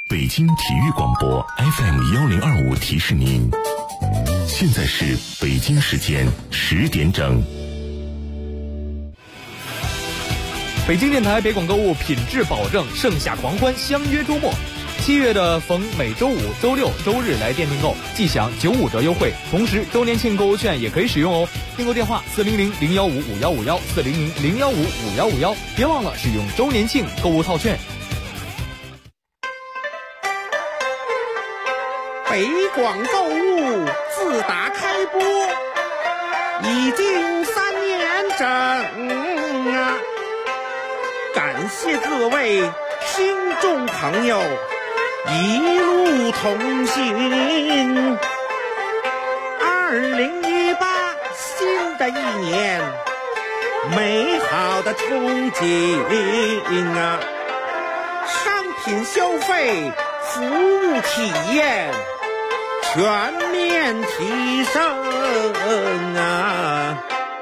北京体育广播 FM1025提示您，现在是北京时间10点整。 北京电台北广购物品质保证，盛夏狂欢，相约周末。7月的逢每周五、周六、周日来店订购，即享95折优惠，同时周年庆购物券也可以使用哦。订购电话400-015-5151 400-015-5151，别忘了使用周年庆购物套券。 北广购物自打开播已经3年整啊，感谢各位听众朋友一路同行。2018新的一年，美好的憧憬啊，商品消费、服务体验全面提升啊！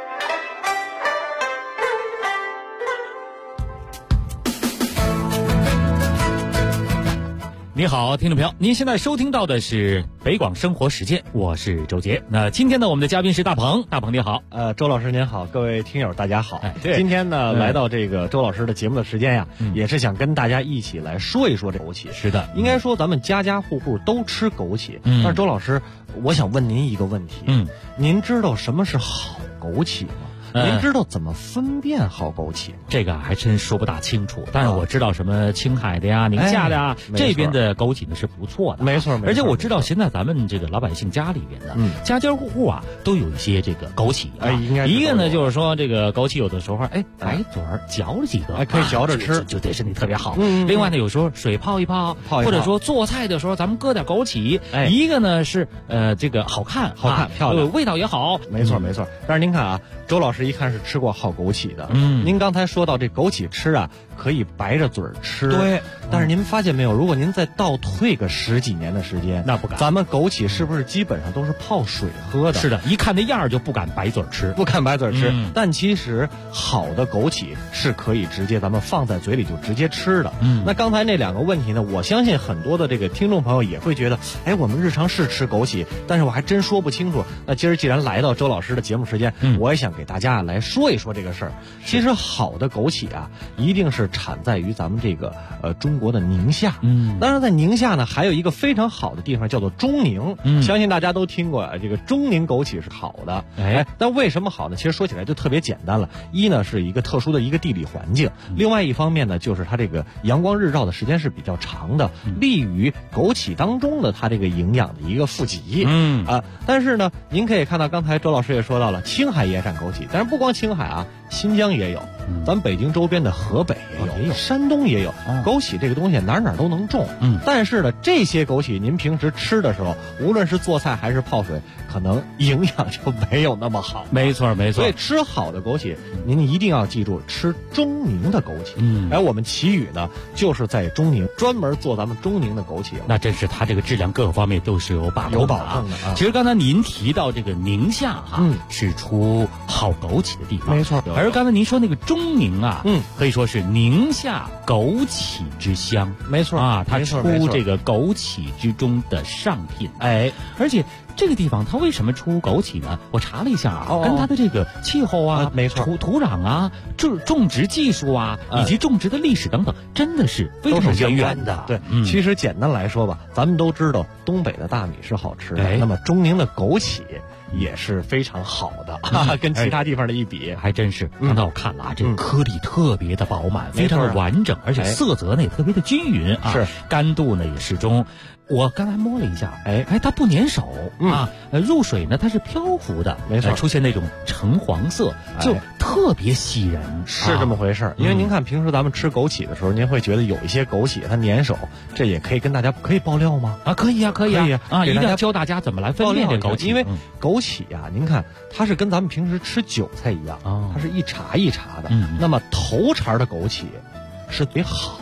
你好，听众朋友，您现在收听到的是北广生活实践，我是周杰。那今天呢，我们的嘉宾是大鹏，大鹏你好。 周老师您好，各位听友大家好。 对， 今天呢，来到这个周老师的节目的时间呀，也是想跟大家一起来说一说这枸杞。 是的， 应该说咱们家家户户都吃枸杞。但是周老师，我想问您一个问题。您知道什么是好枸杞吗？您知道怎么分辨好枸杞吗？ 这个还真说不大清楚，但是我知道什么青海的呀、宁夏的呀，这边的枸杞呢是不错的， 没错。 而且我知道现在咱们这个老百姓家里边呢，家家户户啊都有一些这个枸杞。 应该一个呢就是说这个枸杞有的时候白嘴儿嚼了几个， 可以嚼着吃， 就对身体特别好。另外呢，有时候水泡一泡，或者说做菜的时候咱们搁点枸杞。一个呢是这个好看漂亮， 味道也好。 没错。但是您看啊，周老师一看是吃过好枸杞的。您刚才说到这枸杞吃啊，可以白着嘴吃。 对。 但是您发现没有，如果您再倒退个10几年的时间， 那不敢。 咱们枸杞是不是基本上都是泡水喝的？ 是的，一看那样就不敢白嘴吃， 但其实好的枸杞是可以直接咱们放在嘴里就直接吃的。那刚才那2个问题呢，我相信很多的这个听众朋友也会觉得，我们日常是吃枸杞，但是我还真说不清楚。那今儿既然来到周老师的节目时间，我也想给大家来说一说这个事儿。其实好的枸杞啊，一定是产在于咱们这个中国的宁夏。当然在宁夏呢，还有一个非常好的地方叫做中宁。相信大家都听过这个中宁枸杞是好的。但为什么好呢？其实说起来就特别简单了。一呢是一个特殊的一个地理环境，另外一方面呢就是它这个阳光日照的时间是比较长的，利于枸杞当中的它这个营养的一个富集。但是呢，您可以看到刚才周老师也说到了，青海也产枸杞，但是不光青海啊，新疆也有，咱北京周边的河北也有，山东也有。枸杞这个东西哪都能种。但是呢，这些枸杞您平时吃的时候，无论是做菜还是泡水，可能营养就没有那么好。 没错。 所以吃好的枸杞，您一定要记住吃中宁的枸杞。我们奇宇呢，就是在中宁专门做咱们中宁的枸杞。 那真是它这个质量各个方面都是有把控的啊。其实刚才您提到这个宁夏是出好枸杞的地方， 没错。 而刚才您说那个中宁啊，可以说是宁夏枸杞之乡， 没错啊，它出这个枸杞之中的上品。而且这个地方它为什么出枸杞呢？我查了一下啊，跟它的这个气候啊， 没错， 土壤啊，种植技术啊，以及种植的历史等等，真的是非常渊源的。 对，其实简单来说吧，咱们都知道东北的大米是好吃的，那么中宁的枸杞也是非常好的，跟其他地方的一比， 还真是。刚才我看了啊，这个颗粒特别的饱满，非常的完整，而且色泽呢也特别的均匀啊，干度呢也适中。我刚才摸了一下，它不粘手啊，入水呢它是漂浮的， 没错， 出现那种橙黄色，就特别吸人， 是这么回事。因为您看平时咱们吃枸杞的时候，您会觉得有一些枸杞它粘手，这也可以跟大家可以爆料吗？ 可以啊，一定要教大家怎么来分辨这枸杞。 因为枸杞啊，您看它是跟咱们平时吃韭菜一样，它是一茬一茬的。那么头茬的枸杞是最好的，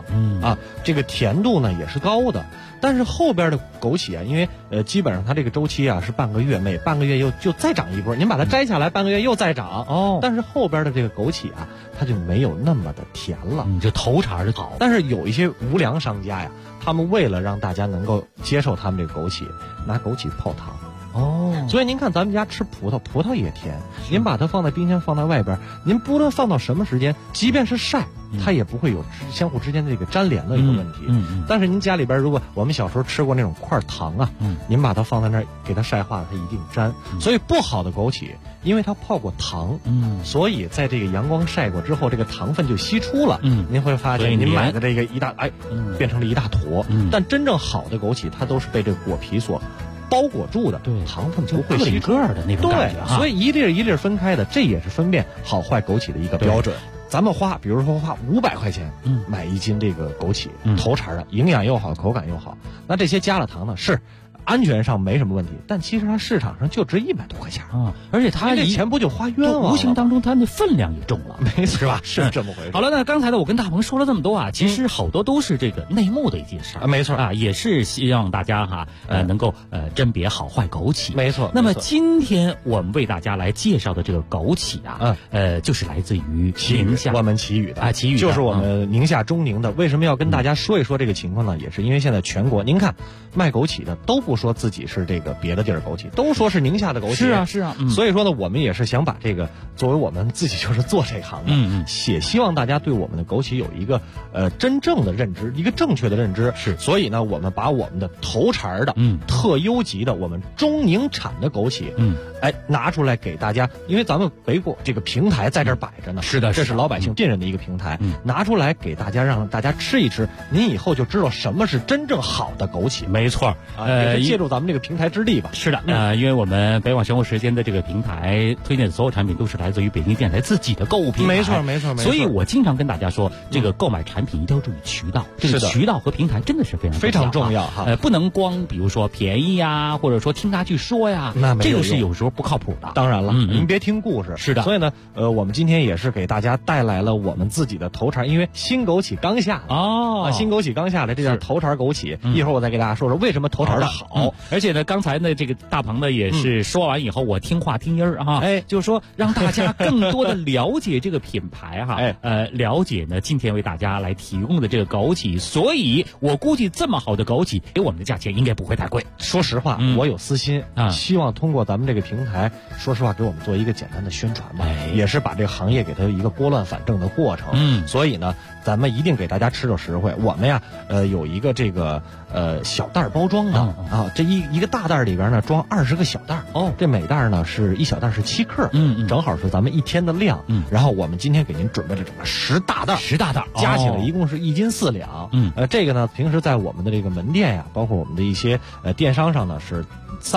这个甜度呢也是高的。但是后边的枸杞啊，因为基本上它这个周期啊是半个月，每半个月就再长一波，您把它摘下来半个月又再长但是后边的这个枸杞啊，它就没有那么的甜了， 就头茬的好。 但是有一些无良商家呀，他们为了让大家能够接受他们这个枸杞，拿枸杞泡糖。所以您看咱们家吃葡萄也甜，您把它放在冰箱放在外边，您不论放到什么时间，即便是晒，它也不会有相互之间的这个粘连的一个问题。但是您家里边如果我们小时候吃过那种块糖啊，您把它放在那儿给它晒化了，它一定粘。所以不好的枸杞，因为它泡过糖，所以在这个阳光晒过之后，这个糖分就析出了。您会发现您买的这个变成了一大坨。但真正好的枸杞，它都是被这个果皮所包裹住的，糖分不会吸个的那种感觉所以一粒一粒分开的，这也是分辨好坏枸杞的一个标准。咱们比如说花500块钱，买1斤这个枸杞，头茬的，营养又好，口感又好，那这些加了糖呢，是安全上没什么问题，但其实它市场上就值100多块钱而且它这钱不就花冤枉了？ 无形当中它的分量也重了， 没错， 是吧？ 是这么回事。 好了，那刚才呢，我跟大鹏说了这么多其实好多都是这个内幕的一件事没错也是希望大家能够甄别好坏枸杞， 没错。 那么今天我们为大家来介绍的这个枸杞就是来自于宁夏， 我们祁宇的祁宇就是我们宁夏中宁的。为什么要跟大家说一说这个情况呢？也是因为现在全国您看卖枸杞的都不说自己是这个别的地儿枸杞，都说是宁夏的枸杞。 是啊所以说呢，我们也是想把这个作为我们自己就是做这行的，也希望大家对我们的枸杞有一个真正的认知，一个正确的认知。所以呢，我们把我们的头茬的特优级的我们中宁产的枸杞拿出来给大家，因为咱们北果这个平台在这儿摆着呢， 是的， 这是老百姓信任的一个平台，拿出来给大家，让大家吃一吃，您以后就知道什么是真正好的枸杞。 没错也是借助咱们这个平台之力吧。 是的因为我们北网生活时间的这个平台推荐的所有产品都是来自于北京电台自己的购物平台， 没错。 所以我经常跟大家说，这个购买产品一定要注意渠道，这个渠道和平台真的是非常重要不能光比如说便宜呀，或者说听他去说呀， 那这个是有时候不靠谱的。 当然了，您别听故事。 是的。 所以呢，我们今天也是给大家带来了我们自己的头茬，因为新枸杞刚下新枸杞刚下来，这叫头茬枸杞。一会儿我再给大家说说为什么头茬的好。 而且呢，刚才呢这个大鹏呢也是说完以后，我听话听音儿就是说让大家更多的了解这个品牌了解呢今天为大家来提供的这个枸杞，所以我估计这么好的枸杞给我们的价钱应该不会太贵。 说实话，我有私心希望通过咱们这个平台，说实话给我们做一个简单的宣传吧，也是把这个行业给它一个拨乱反正的过程。所以呢，咱们一定给大家吃着实惠。我们呀，有一个这个小袋包装的这一个大袋里边呢装20个小袋这每袋呢是1小袋是7克，正好是咱们1天的量。然后我们今天给您准备了整个10大袋，加起来一共是1斤4两。这个呢，平时在我们的这个门店呀，包括我们的一些电商上呢是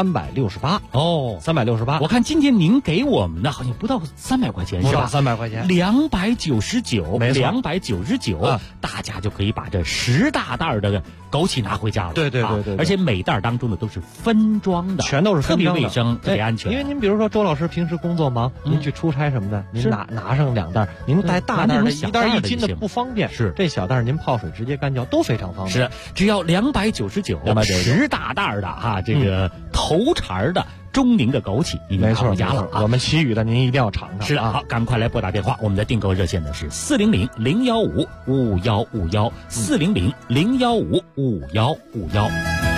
368 368。 我看今天您给我们的好像不到300块钱，是吧 ？300块钱 ，299， 没错 ，299，大家就可以把这10大袋的枸杞拿回家了。 对， 而且每袋当中的都是分装的， 全都是分装的， 特别卫生，特别安全。 因为您比如说周老师平时工作忙，您去出差什么的，您拿上2袋，您带大袋的1袋1斤的不方便，这小袋您泡水直接干嚼都非常方便。 是，只要299 10大袋的这个头茬的中宁的枸杞，你们拿回家了我们祁宇的您一定要尝尝。 是的，好，赶快来拨打电话，我们的订购热线呢是400-015-5151，400-015-5151。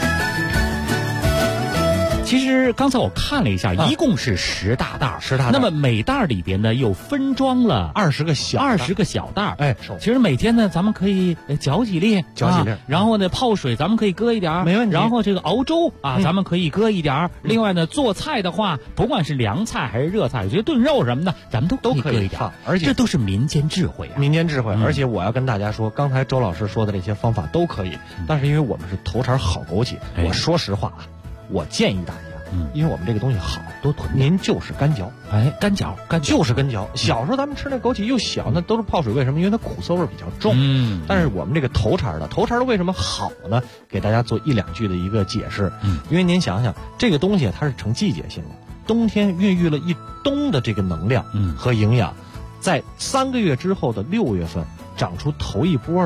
其实刚才我看了一下，一共是10大袋，10大袋。那么每袋里边呢又分装了 20个小袋。其实每天呢咱们可以搅几粒，然后呢泡水咱们可以搁一点， 没问题。 然后这个熬粥咱们可以搁一点。另外呢做菜的话，不管是凉菜还是热菜，我觉得炖肉什么的咱们都可以搁一点。 而且这都是民间智慧而且我要跟大家说，刚才周老师说的这些方法都可以，但是因为我们是头茬好枸杞，我说实话我建议大家，因为我们这个东西好，多囤，您就是干嚼， 干嚼就是干嚼。小时候咱们吃那枸杞又小，那都是泡水，为什么？因为它苦涩味比较重。但是我们这个头茬的为什么好呢？给大家做1-2句的一个解释。因为您想想，这个东西它是成季节性的，冬天孕育了一冬的这个能量和营养，在3个月之后的6月份长出头一波的。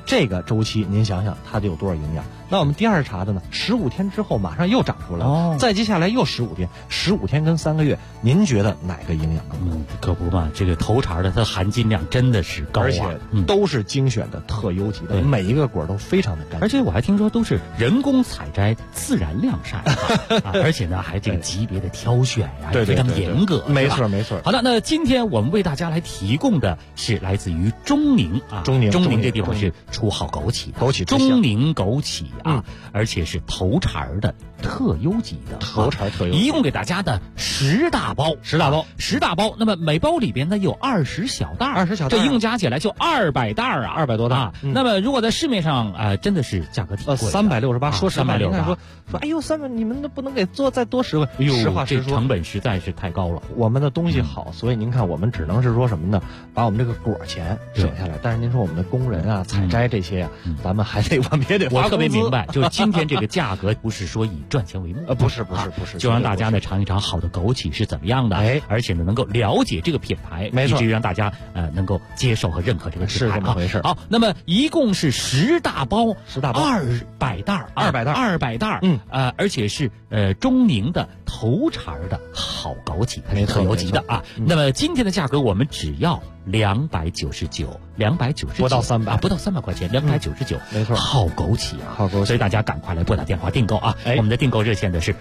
这个周期您想想它得有多少营养？那我们第二茬的呢，15天之后马上又长出来了，再接下来又15天，15天跟3个月，您觉得哪个营养更高？ 可不嘛，这个头茬的它含金量真的是高啊， 而且都是精选的特优级的，每一个果都非常的干净， 而且我还听说都是人工采摘、自然晾晒而且呢还这个级别的挑选呀，非常严格。 没错没错。 好的，那今天我们为大家来提供的是来自于中宁啊，中宁这地方是出好枸杞的，中宁枸杞啊，而且是头茬的特优级的， 头茬特优， 一共给大家的10大包，那么每包里边呢有20小袋，这一共加起来就200袋啊 ，200多袋。 那么如果在市面上真的是价格挺贵的 ，368。说实话，您看说哎呦300，你们都不能给做再多10个？ 实话实说，这成本实在是太高了。 我们的东西好，所以您看我们只能是说什么呢？把我们这个果钱省下来，但是您说我们的工人啊、采摘这些啊，咱们还得我们也得花工资。 我特别明白，就是今天这个价格不是说以赚钱为目， 不是， 就让大家呢尝一尝好的枸杞是怎么样的，而且呢能够了解这个品牌， 没错， 以至于让大家能够接受和认可这个品牌， 是这么回事。 好，那么一共是10大包，200袋，200袋，而且是中宁的头茬的好枸杞，它是特优级的啊。那么今天的价格我们只要299， 不到300 块钱，299， 没错， 好枸杞啊， 好枸杞， 所以大家赶快来拨打电话订购啊！我们的订购热线的是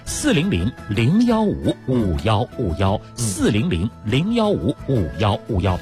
400-015-5151，400-015-5151。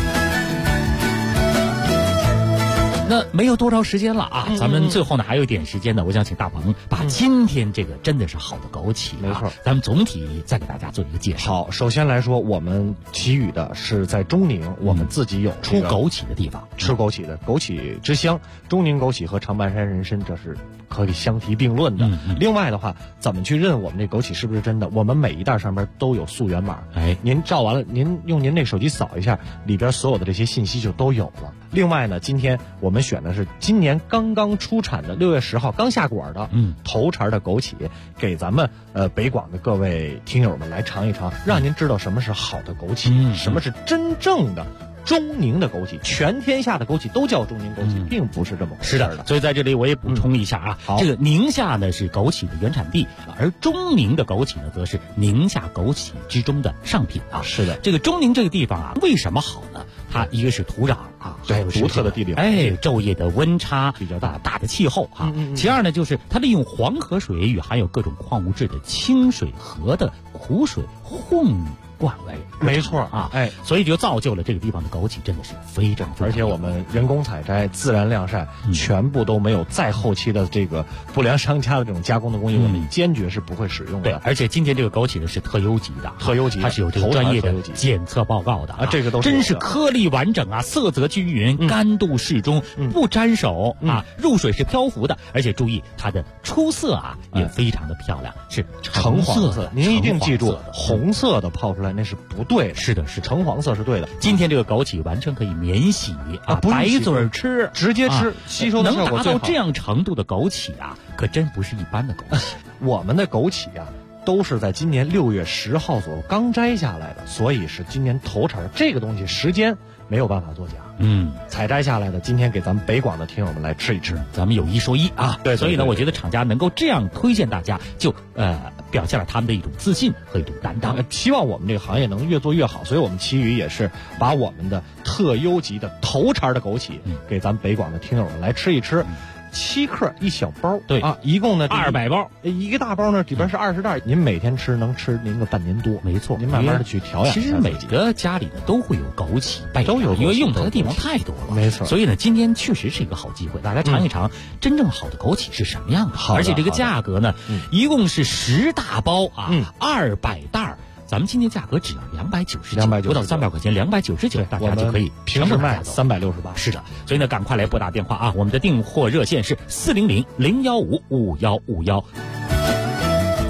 那没有多长时间了啊，咱们最后呢还有一点时间呢，我想请大鹏把今天这个真的是好的枸杞， 没错， 咱们总体再给大家做一个介绍。 好，首先来说，我们奇宇的是在中宁，我们自己有出枸杞的地方， 吃枸杞的枸杞之乡，中宁枸杞和长白山人参这是可以相提并论的。另外的话，怎么去认我们这枸杞是不是真的？我们每一袋上面都有溯源码，您照完了，您用您那手机扫一下，里边所有的这些信息就都有了。另外呢，今天我们选的是今年刚刚出产的6月10号刚下果的头茬的枸杞，给咱们北广的各位听友们来尝一尝，让您知道什么是好的枸杞，什么是真正的中宁的枸杞。全天下的枸杞都叫中宁枸杞，并不是这么回事的。 所以在这里我也补充一下啊，这个宁夏呢是枸杞的原产地，而中宁的枸杞呢则是宁夏枸杞之中的上品啊。 是的， 这个中宁这个地方啊，为什么好呢？它一个是土壤啊， 对，独特的地理， 昼夜的温差比较大的气候啊。其二呢，就是它利用黄河水与含有各种矿物质的清水河的苦水混灌为， 没错啊，所以就造就了这个地方的枸杞真的是非常， 而且我们人工采摘、自然晾晒，全部都没有再后期的这个不良商家的这种加工的工艺，我们坚决是不会使用的。 对，而且今天这个枸杞呢是特优级的，它是有这个专业的检测报告的啊， 这个都真是颗粒完整啊，色泽均匀，干度适中，不沾手啊，入水是漂浮的，而且注意它的出色啊也非常的漂亮，是橙黄色。您一定记住，红色的泡出来那是不对的， 是的， 橙黄色是对的。 今天这个枸杞完全可以免洗啊，白嘴吃， 直接吃，吸收的效果最好。 能达到这样程度的枸杞啊，可真不是一般的枸杞。 我们的枸杞啊，都是在今年6月10号左右刚摘下来的，所以是今年头茬。这个东西时间没有办法作假。采摘下来的，今天给咱们北广的听友们来吃一吃， 咱们有一说一啊。 对， 所以呢，我觉得厂家能够这样推荐大家，就表现了他们的一种自信和一种担当。 希望我们这个行业能越做越好，所以我们奇宇也是把我们的特优级的头茬的枸杞给咱们北广的听友们来吃一吃。7克一小包， 对啊，一共呢 200包， 一个大包呢里边是20袋，您每天吃能吃您个半年多， 没错。 您慢慢的去调养。 其实每个家里呢都会有枸杞， 都有， 因为用它的地方太多了， 没错。 所以呢，今天确实是一个好机会，大家尝一尝真正好的枸杞是什么样的。而且这个价格呢，一共是10大包啊，200袋。咱们今天价格只要299，不到300块钱，299，大家就可以平时卖368。 是的，所以呢，赶快来拨打电话啊！我们的订货热线是400-015-5151。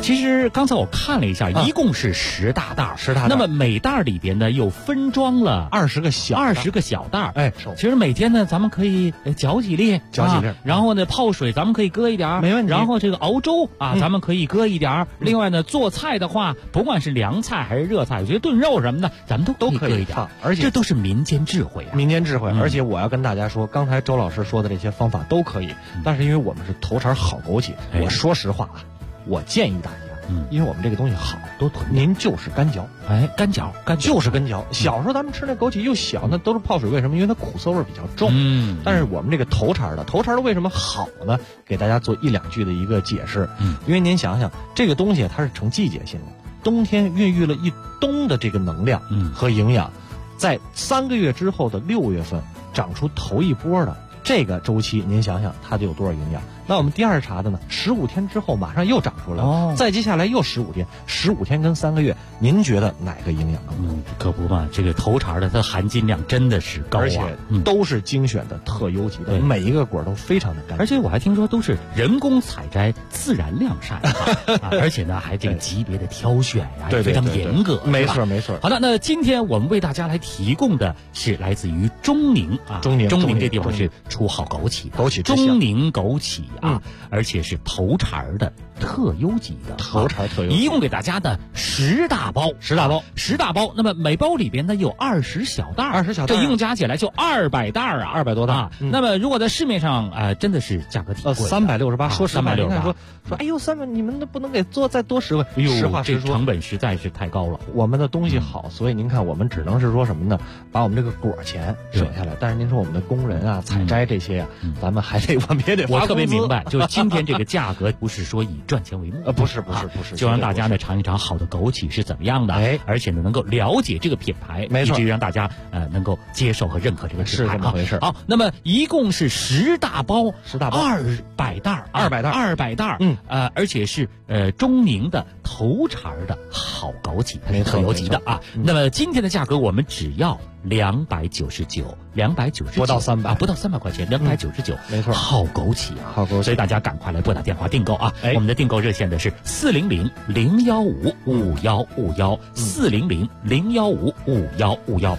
其实刚才我看了一下，一共是10大袋 ，10大袋。 那么每袋里边呢又分装了 20个小袋。 哎， 其实每天呢咱们可以搅几粒，然后呢泡水咱们可以搁一点， 没问题。 然后这个熬粥啊，咱们可以搁一点。另外呢，做菜的话，不管是凉菜还是热菜，我觉得炖肉什么的，咱们都可以搁一点。 而且这都是民间智慧啊， 民间智慧。而且我要跟大家说，刚才周老师说的这些方法都可以，但是因为我们是头茬好枸杞，我说实话啊，我建议大家。因为我们这个东西好，都囤。您就是干嚼， 干嚼就是干嚼。小时候咱们吃那枸杞又小，那都是泡水，为什么？因为它苦涩味比较重。但是我们这个头茬的为什么好呢？给大家做1-2句的一个解释。因为您想想，这个东西它是成季节性的，冬天孕育了一冬的这个能量和营养，在3个月之后的6月份长出头一波的这个周期，您想想它得有多少营养？那我们第2茬的呢，15天之后马上又长出来了，再接下来又15天，15天跟3个月，您觉得哪个营养更高？ 可不嘛，这个头茬的它含金量真的是高啊， 而且都是精选的特优级的，每一个果都非常的干净。 而且我还听说都是人工采摘、自然晾晒，而且呢还这个级别的挑选呀，非常严格。 没错。 好的，那今天我们为大家来提供的是来自于中宁啊，中宁这地方是出好枸杞的，中宁枸杞。而且是头茬的特优级的，一共给大家的10大包，那么每包里边呢有20小袋，这一共加起来就200袋啊 ，200多袋。 那么如果在市面上真的是价格挺贵 ，368。说实话， 368。 说，哎呦，300，你们都不能给做再多10位？ 实话实说，这成本实在是太高了。 我们的东西好，所以您看，我们只能是说什么呢？把我们这个果钱省下来。但是您说我们的工人啊、采摘这些咱们还得，我们也得发工资。 我特别明白，就是今天这个价格不是说以赚钱为目的， 不是， 就让大家呢尝一尝好的枸杞是怎么样的，而且呢能够了解这个品牌， 没错， 以至于让大家能够接受和认可这个品牌。 是这么回事。 好，那么一共是10大包，200袋，200袋，而且是中宁的头茬的好枸杞，它是特优级的啊。那么今天的价格我们只要299， 不到300 块钱，299， 没错， 好枸杞啊， 好枸杞， 所以大家赶快来拨打电话订购啊！我们的订购热线的是400-015-5151，400-015-5151。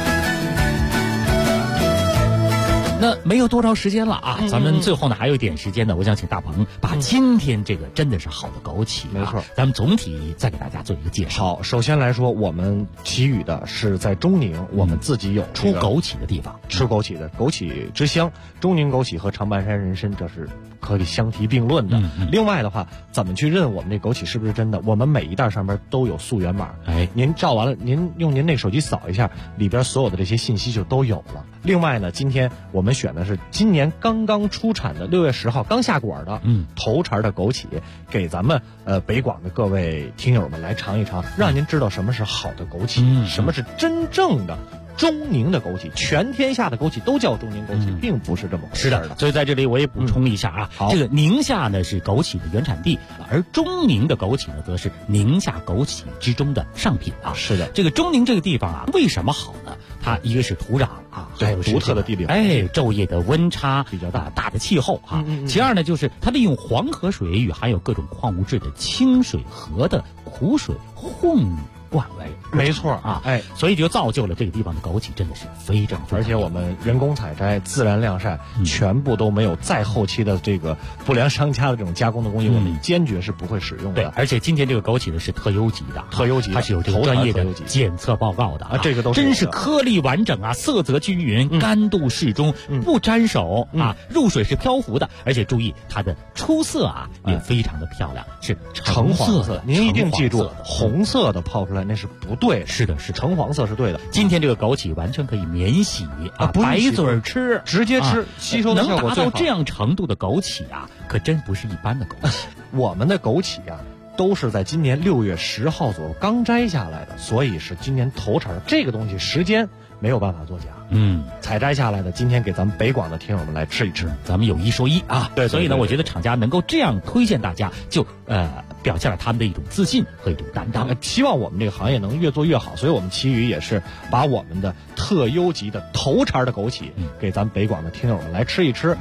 那没有多长时间了啊，咱们最后呢还有一点时间呢，我想请大鹏把今天这个真的是好的枸杞， 没错， 咱们总体再给大家做一个介绍。 好，首先来说，我们祈雨的是在中宁，我们自己有出枸杞的地方， 吃枸杞的枸杞之乡，中宁枸杞和长白山人参这是可以相提并论的。另外的话，怎么去认我们这枸杞是不是真的？我们每一袋上面都有溯源码，您照完了，您用您那手机扫一下，里边所有的这些信息就都有了。另外呢，今天我们选的是今年刚刚出产的6月10号刚下果的头茬的枸杞，给咱们北广的各位听友们来尝一尝，让您知道什么是好的枸杞，什么是真正的中宁的枸杞。全天下的枸杞都叫中宁枸杞，并不是这么回事的。 所以在这里我也补充一下啊，这个宁夏呢是枸杞的原产地，而中宁的枸杞呢则是宁夏枸杞之中的上品啊。 是的， 这个中宁这个地方啊，为什么好呢？它一个是土壤啊，还有独特的地理， 昼夜的温差比较大的气候啊。其二呢，就是它利用黄河水与含有各种矿物质的清水河的苦水混灌为， 没错啊，所以就造就了这个地方的枸杞真的是非常， 而且我们人工采摘、自然晾晒，全部都没有再后期的这个不良商家的这种加工的工艺，我们坚决是不会使用的。 对，而且今天这个枸杞呢是特优级的，它是有这个专业的检测报告的啊， 这个都是真是颗粒完整啊，色泽均匀，干度适中，不沾手啊，入水是漂浮的，而且注意它的出色啊也非常的漂亮，是橙黄色。 您一定记住，红色的泡出来那是不对的， 是的， 橙黄色是对的。 今天这个枸杞完全可以免洗啊，白嘴吃， 直接吃，吸收的效果最好。 能达到这样程度的枸杞啊，可真不是一般的枸杞。 我们的枸杞啊，都是在今年6月10号左右刚摘下来的，所以是今年头茬。这个东西时间没有办法作假，采摘下来的，今天给咱们北广的听友们来吃一吃， 咱们有一说一啊。 对， 所以呢，我觉得厂家能够这样推荐大家，就表现了他们的一种自信和一种担当。 希望我们这个行业能越做越好，所以我们奇宇也是把我们的特优级的头茬的枸杞给咱们北广的听友们来吃一吃。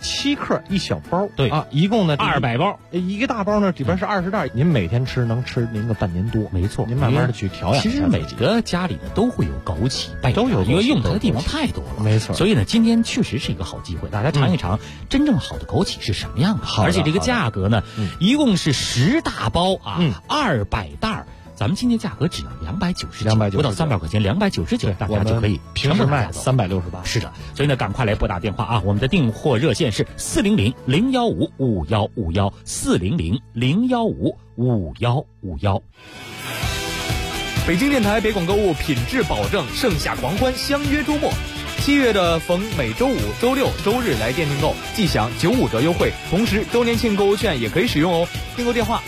7克一小包， 对啊，一共呢 200包， 一个大包呢里边是20袋，您每天吃能吃您个半年多， 没错， 您慢慢的去调养。 其实每个家里呢都会有枸杞， 都有， 因为用它的地方太多了， 没错。 所以呢，今天确实是一个好机会，大家尝一尝真正好的枸杞是什么样的，而且这个价格呢，一共是10大包啊，200袋。咱们今天价格只要299，不到300块钱，299，大家就可以平时卖368。 是的，所以呢，赶快来拨打电话啊！我们的订货热线是400-015-5151，400-015-5151。 北京电台北广购物品质保证，盛夏狂欢，相约周末。7月的逢每周五、周六、周日来店订购，即享95折优惠，同时周年庆购物券也可以使用哦。订购电话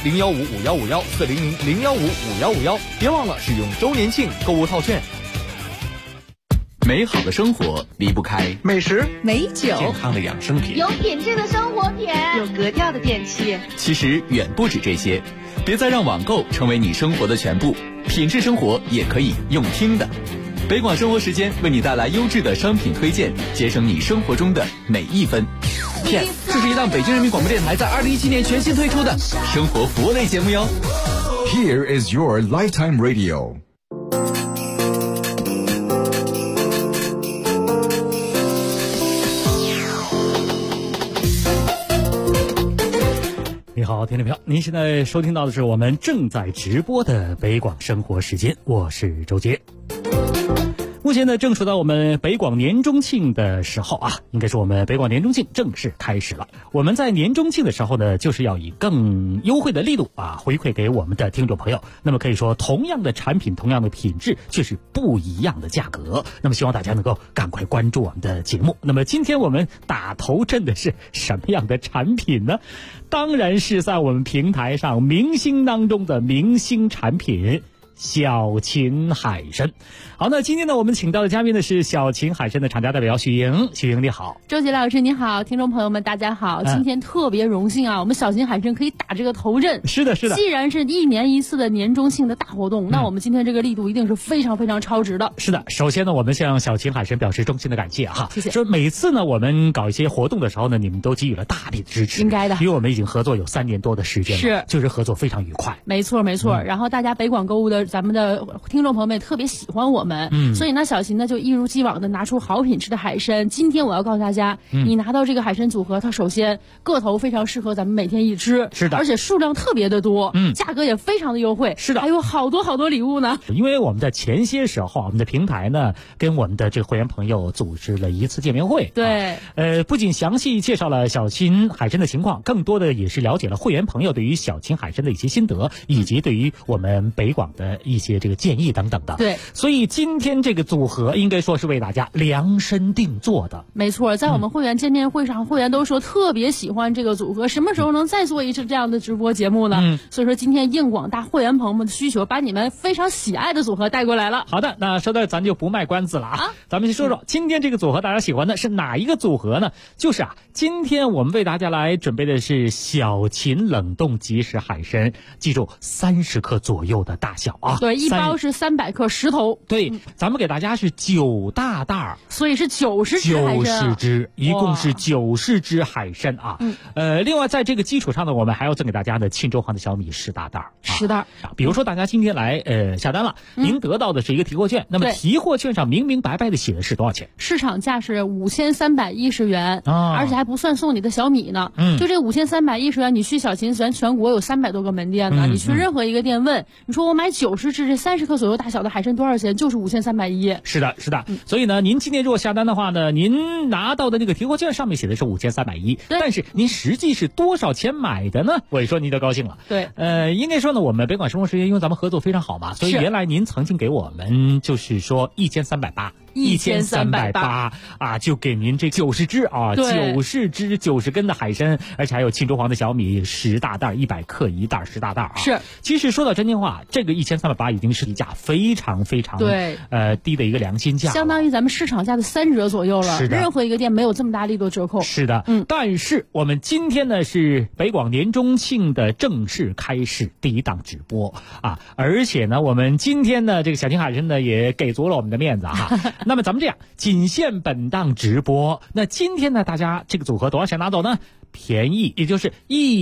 400-015-5151，400-015-5151，别忘了使用周年庆购物套券。 美好的生活离不开美食、 美酒、 健康的养生品， 有品质的生活品， 有格调的电器。 其实远不止这些，别再让网购成为你生活的全部，品质生活也可以用听的。北广生活时间为你带来优质的商品推荐，节省你生活中的每一分。这是一档北京人民广播电台在2017年全新推出的生活服务类节目哟。 Here is your lifetime radio。 你好，听众朋友，您现在收听到的是我们正在直播的北广生活时间，我是周杰。目前呢，正处到我们北广年中庆的时候啊，应该说我们北广年中庆正式开始了。我们在年中庆的时候呢，就是要以更优惠的力度啊，回馈给我们的听众朋友。那么可以说，同样的产品，同样的品质，却是不一样的价格。那么希望大家能够赶快关注我们的节目。那么今天我们打头阵的是什么样的产品呢？当然是在我们平台上明星当中的明星产品。小秦海参。好，那今天呢，我们请到的嘉宾呢是小秦海参的厂家代表许莹。许莹你好。 周杰老师你好，听众朋友们大家好，今天特别荣幸啊，我们小秦海参可以打这个头阵。 是的，是的。 既然是1年1次的年中庆的大活动，那我们今天这个力度一定是非常非常超值的。 是的，首先呢，我们向小秦海参表示衷心的感谢哈， 谢谢。 说每次呢，我们搞一些活动的时候呢，你们都给予了大力的支持， 应该的， 因为我们已经合作有3年多的时间了， 是， 就是合作非常愉快。 没错没错。然后大家北广购物的咱们的听众朋友们也特别喜欢我们，所以呢，小秦呢就一如既往的拿出好品质的海参。今天我要告诉大家，你拿到这个海参组合，它首先个头非常适合咱们每天一吃， 是的， 而且数量特别的多，价格也非常的优惠， 是的， 还有好多好多礼物呢。 因为我们在前些时候，我们的平台呢跟我们的这个会员朋友组织了一次见面会， 对， 不仅详细介绍了小秦海参的情况，更多的也是了解了会员朋友对于小秦海参的一些心得，以及对于我们北广的一些这个建议等等的。 对， 所以今天这个组合应该说是为大家量身定做的。 没错，在我们会员见面会上，会员都说特别喜欢这个组合，什么时候能再做一次这样的直播节目呢？所以说今天应广大会员朋友们的需求，把你们非常喜爱的组合带过来了。 好的，那说到咱就不卖关子了啊，咱们先说说今天这个组合大家喜欢的是哪一个组合呢？就是今天我们为大家来准备的是小秦冷冻即食海参，记住30克左右的大小啊。 对，一包是300克10头。 对，咱们给大家是9大袋， 所以是90只海参，90 只，一共是90只海参啊。另外在这个基础上呢，我们还要赠给大家的庆州黄的小米10大袋 ，10袋。 比如说大家今天来下单了，您得到的是一个提货券，那么提货券上明明白白的写的是多少钱？ 市场价是5310元，而且还不算送你的小米呢。就这5310元，你去小秦全国有300多个门店呢，你去任何一个店问，你说我买90只这30克左右大小的海参多少钱？就是5310。 是的，是的。所以呢，您今天如果下单的话呢，您拿到的那个提货券上面写的是5310，但是您实际是多少钱买的呢？我一说您就高兴了。 对， 应该说呢，我们北广生活时间因为咱们合作非常好嘛，所以原来您曾经给我们就是说1380啊，就给您这90只啊，90根的海参，而且还有庆州黄的小米10大袋，100克一袋10大袋啊。 是， 其实说到真心话，这个1380 5380已经是一价非常非常低的一个良心价， 相当于咱们市场价的3折左右了。 是的， 任何一个店没有这么大力度折扣。 是的，但是我们今天呢是北广年中庆的正式开始第一档直播啊，而且呢我们今天呢这个小秦海参呢也给足了我们的面子哈。那么咱们这样，仅限本档直播。那今天呢大家这个组合多少钱拿走呢？便宜，也就是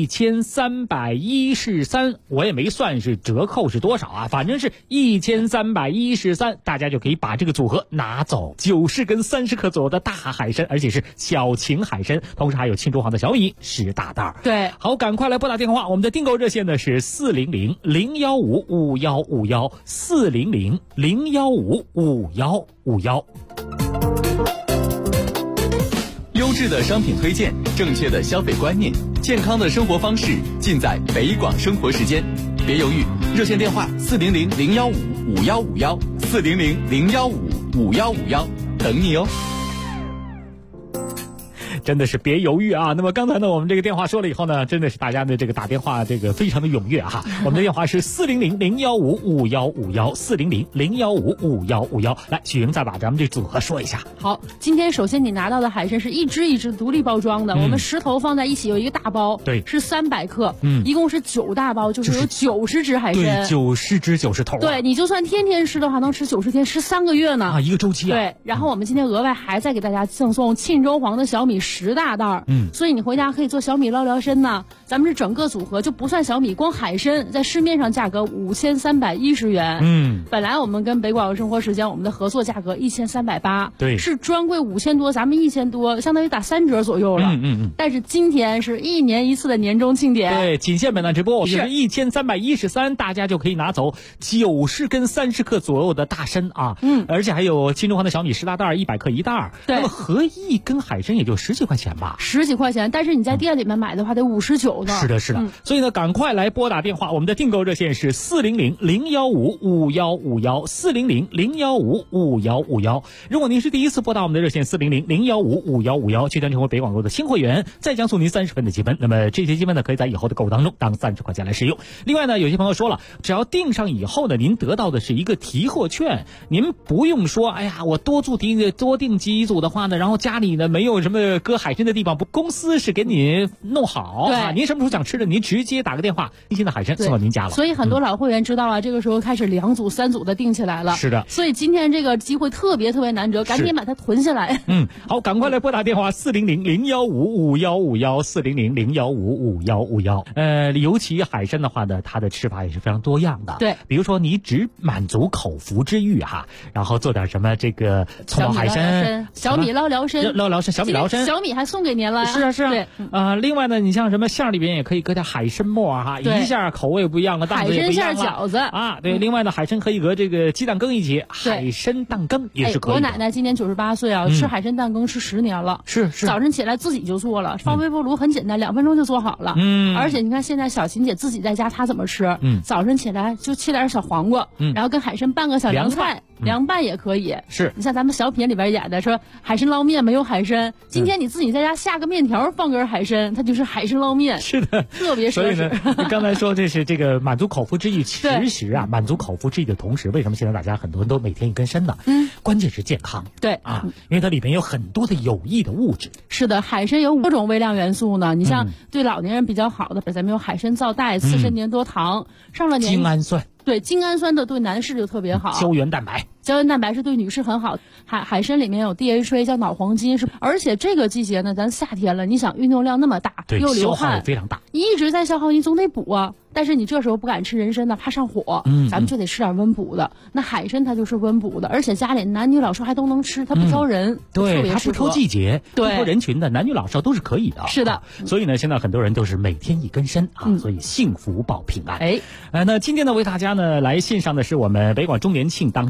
1313，我也没算是折扣是多少啊，反正是1313，大家就可以把这个组合拿走，90根30克左右的大海参，而且是小秦海参，同时还有庆中行的小米10大袋。 对， 好，赶快来拨打电话，我们的订购热线呢是400-015-5151，400-015-5151。 优质的商品推荐，正确的消费观念，健康的生活方式，尽在北广生活时间。别犹豫，热线电话400-015-5151，400-015-5151，等你哦。 真的是别犹豫啊！那么刚才呢，我们这个电话说了以后呢，真的是大家的这个打电话这个非常的踊跃哈。我们的电话是400-015-5151，400-015-5151。来，许莹再把咱们这组合说一下。 好，今天首先你拿到的海参是一只一只独立包装的，我们10头放在一起有一个大包， 对， 是300克，一共是9大包，就是有90只海参， 对，90只90头， 对，你就算天天吃的话，能吃90天，吃3个月呢啊，一个周期啊。 对，然后我们今天额外还再给大家赠送庆州黄的小米10大袋，所以你回家可以做小米捞辽参呢。咱们是整个组合就不算小米，光海参在市面上价格5310元，本来我们跟北广生活时间我们的合作价格1380， 对， 是专柜5000多，咱们1000多，相当于打3折左右了，但是今天是1年1次的年终庆典， 对，仅限本档直播，就是1313，大家就可以拿走90根30克左右的大参啊，而且还有庆中行的小米10大袋，100克1袋，那么合一根海参也就10几块钱吧 ，10几块钱，但是你在店里面买的话得59呢。 是的，是的，所以呢，赶快来拨打电话，我们的订购热线是400-015-5151，400-015-5151。如果您是第一次拨打我们的热线400-015-5151，去登成为北广购的新会员，再将送您30分的积分。那么这些积分呢，可以在以后的购物当中当30块钱来使用。另外呢，有些朋友说了，只要订上以后呢，您得到的是一个提货券，您不用说，哎呀，我多订几组的话呢，然后家里呢没有什么搁海参的地方，公司是给你弄好啊，您什么时候想吃的，您直接打个电话，新鲜的海参送到您家了。 所以很多老会员知道啊，这个时候开始2组3组的订起来了。 是的， 所以今天这个机会特别难得，赶紧把它囤下来。 好，赶快来拨打电话400-015-5151，400-015-5151。尤其海参的话呢，它的吃法也是非常多样的。 对， 比如说你只满足口腹之欲哈，然后做点什么这个葱爆海参、 小米捞辽参、 小米捞参， 小米还送给您了。 是啊， 对， 另外呢，你像什么馅里边也可以搁点海参末哈，一下口味不一样了，档次也不一样了。 海参馅饺子啊，对，另外呢，海参可以和这个鸡蛋羹一起，海参蛋羹也是可以的。 我奶奶今年98岁啊，吃海参蛋羹吃10年了， 是， 早晨起来自己就做了，放微波炉很简单，2分钟就做好了。而且你看现在小秦姐自己在家她怎么吃？早晨起来就切点小黄瓜，然后跟海参拌个小凉菜，凉拌也可以。 是， 你像咱们小品里边演的说海参捞面没有海参，今天你自己在家下个面条放根海参，它就是海参捞面。 是的， 特别所以呢，你刚才说这是这个满足口腹之欲，其实啊，满足口腹之欲的同时，为什么现在大家很多人都每天一根参呢？关键是健康。 对啊，因为它里边有很多的有益的物质。 是的，海参有5种微量元素呢。你像对老年人比较好的，咱们有海参皂苷、刺参粘多糖，上了年精氨酸。 对，精氨酸的对男士就特别好。 胶原蛋白是对女士很好。海参里面有 DHA 叫脑黄金，而且这个季节呢，咱夏天了，你想运动量那么大，又流汗， 消耗也非常大， 你一直在消耗，你总得补啊。但是你这时候不敢吃人参呢，怕上火，咱们就得吃点温补的。那海参它就是温补的，而且家里男女老少还都能吃，它不挑人， 对，它不挑季节， 对， 不挑人群的，男女老少都是可以的。 是的， 所以呢，现在很多人都是每天一根参啊，所以幸福保平安。那今天呢，为大家呢来献上的是我们北广周年庆当中的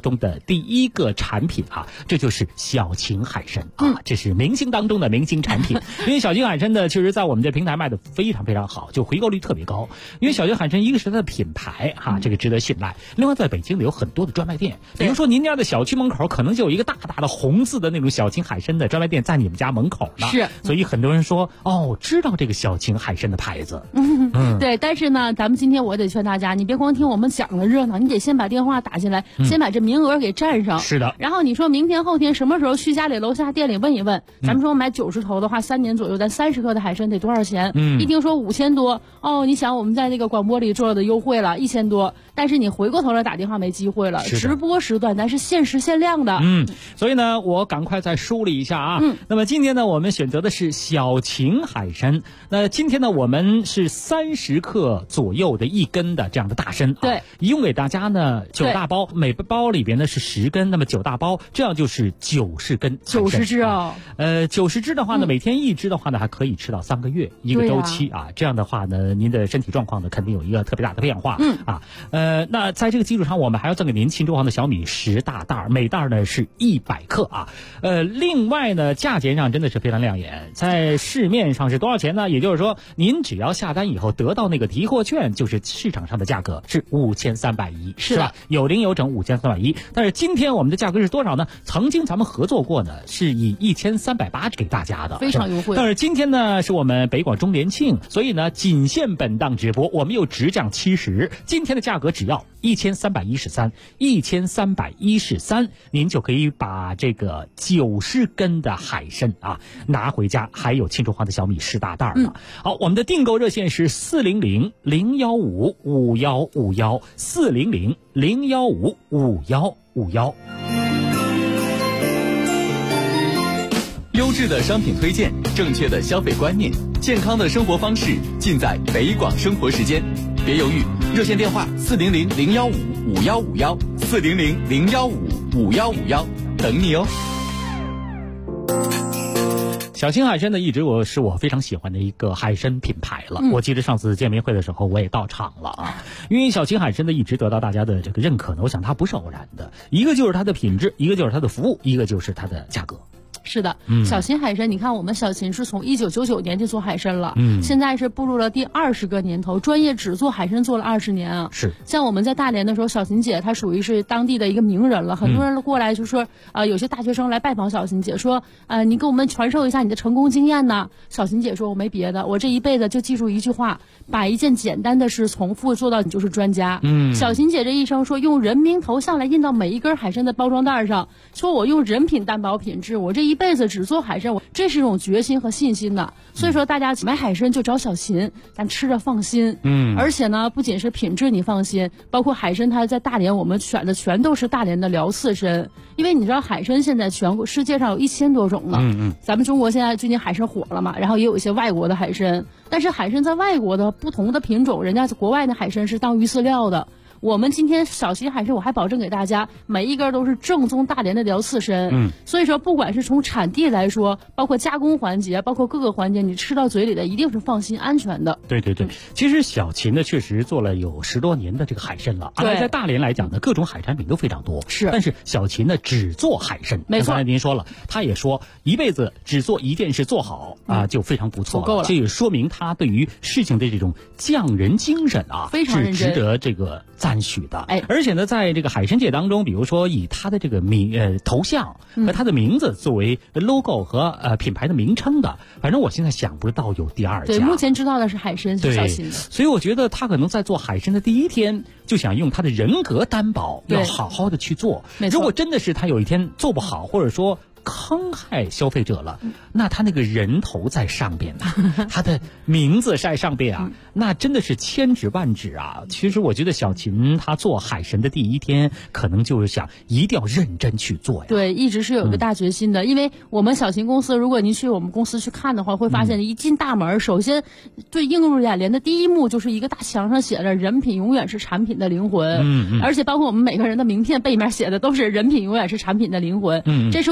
第一个产品啊，这就是小秦海参啊，这是明星当中的明星产品。因为小秦海参呢，确实在我们这平台卖的非常非常好，就回购率特别高。因为小秦海参一个是它的品牌哈，这个值得信赖。另外在北京呢有很多的专卖店，比如说您家的小区门口可能就有一个大大的红字的那种小秦海参的专卖店在你们家门口呢。 是， 所以很多人说哦，知道这个小秦海参的牌子。 对，但是呢，咱们今天我得劝大家，你别光听我们讲的热闹，你得先把电话打进来，先把这名额给占上。 是的。 然后你说明天后天什么时候去家里楼下店里问一问，咱们说买90头的话，3年左右，咱30克的海参得多少钱？一听说5000多，哦，你想我们在那个广播里做的优惠了1000多，但是你回过头来打电话没机会了。直播时段咱是限时限量的。 所以呢，我赶快再梳理一下啊。那么今天呢，我们选择的是小秦海参。那今天呢，我们是30克左右的1根的这样的大参。 对， 一共给大家呢9大包，每包里边呢是10根，那么9大包，这样就是90根。 90只啊。 90只的话呢，每天1只的话呢，还可以吃到3个月一个周期啊。这样的话呢，您的身体状况呢肯定有一个特别大的变化。那在这个基础上，我们还要赠给您庆州行的小米10大袋，每袋呢是100克啊。另外呢，价钱上真的是非常亮眼，在市面上是多少钱呢？也就是说，您只要下单以后得到那个提货券，就是市场上的价格是5310，是吧？有零有整5310。但是今天我们的价格是多少呢？曾经咱们合作过呢，是以1380给大家的， 非常优惠。 但是今天呢，是我们北广周年庆，所以呢，仅限本档直播，我们又直降70，今天的价格只要1313，您就可以把这个90根的海参啊拿回家，还有庆州行的小米10大袋呢。好，我们的订购热线是400-015-5151，400-015-5151。 优质的商品推荐，正确的消费观念，健康的生活方式，尽在北广生活时间。别犹豫，热线电话400-015-5151，400-015-5151，等你哦。 小秦海参呢，一直是我非常喜欢的一个海参品牌了。我记得上次见面会的时候，我也到场了啊。因为小秦海参呢，一直得到大家的这个认可呢，我想它不是偶然的，一个就是它的品质，一个就是它的服务，一个就是它的价格。 是的，小秦海参，你看我们小秦是从1999年就做海参了，现在是步入了第20个年头，专业只做海参做了20年啊。 是， 像我们在大连的时候，小秦姐她属于是当地的一个名人了，很多人过来就说，有些大学生来拜访小秦姐，说，你给我们传授一下你的成功经验呢。小秦姐说，我没别的，我这一辈子就记住一句话，把一件简单的事重复做到你就是专家。小秦姐这一生说，用人名头像来印到每一根海参的包装袋上，说我用人品担保品质，我这一辈子只做海参，这是一种决心和信心的。所以说大家买海参就找小秦，咱吃着放心。而且呢，不仅是品质你放心，包括海参它在大连我们选的全都是大连的辽刺参，因为你知道海参现在全国世界上有1000多种呢。咱们中国现在最近海参火了嘛，然后也有一些外国的海参，但是海参在外国的不同的品种，人家国外的海参是当鱼饲料的。我们今天小秦海参，我还保证给大家每一根都是正宗大连的辽刺参。所以说不管是从产地来说，包括加工环节，包括各个环节，你吃到嘴里的一定是放心安全的。 对，其实小秦呢确实做了有10多年的这个海参了，而在大连来讲呢，各种海产品都非常多。是，但是小秦呢只做海参。没错，刚才您说了，他也说一辈子只做一件事做好啊，就非常不错了，够了。这也说明他对于事情的这种匠人精神啊， 非常认真， 是值得这个赞许的。而且呢，在这个海参界当中，比如说以他的这个头像和他的名字作为 logo 和品牌的名称的，反正我现在想不到有第二家。 对，目前知道的是海参是小秦的。 所以我觉得他可能在做海参的第一天就想用他的人格担保，要好好的去做。如果真的是他有一天做不好，或者说坑害消费者了，那他那个人头在上边呐，他的名字在上边啊，那真的是千指万指啊。其实我觉得小秦他做海参的第一天，可能就是想一定要认真去做呀。 对，一直是有一个大决心的。因为我们小秦公司，如果您去我们公司去看的话，会发现一进大门，首先最映入眼帘的第一幕就是一个大墙上写着"人品永远是产品的灵魂"，而且包括我们每个人的名片背面写的都是"人品永远是产品的灵魂"。这是我们公司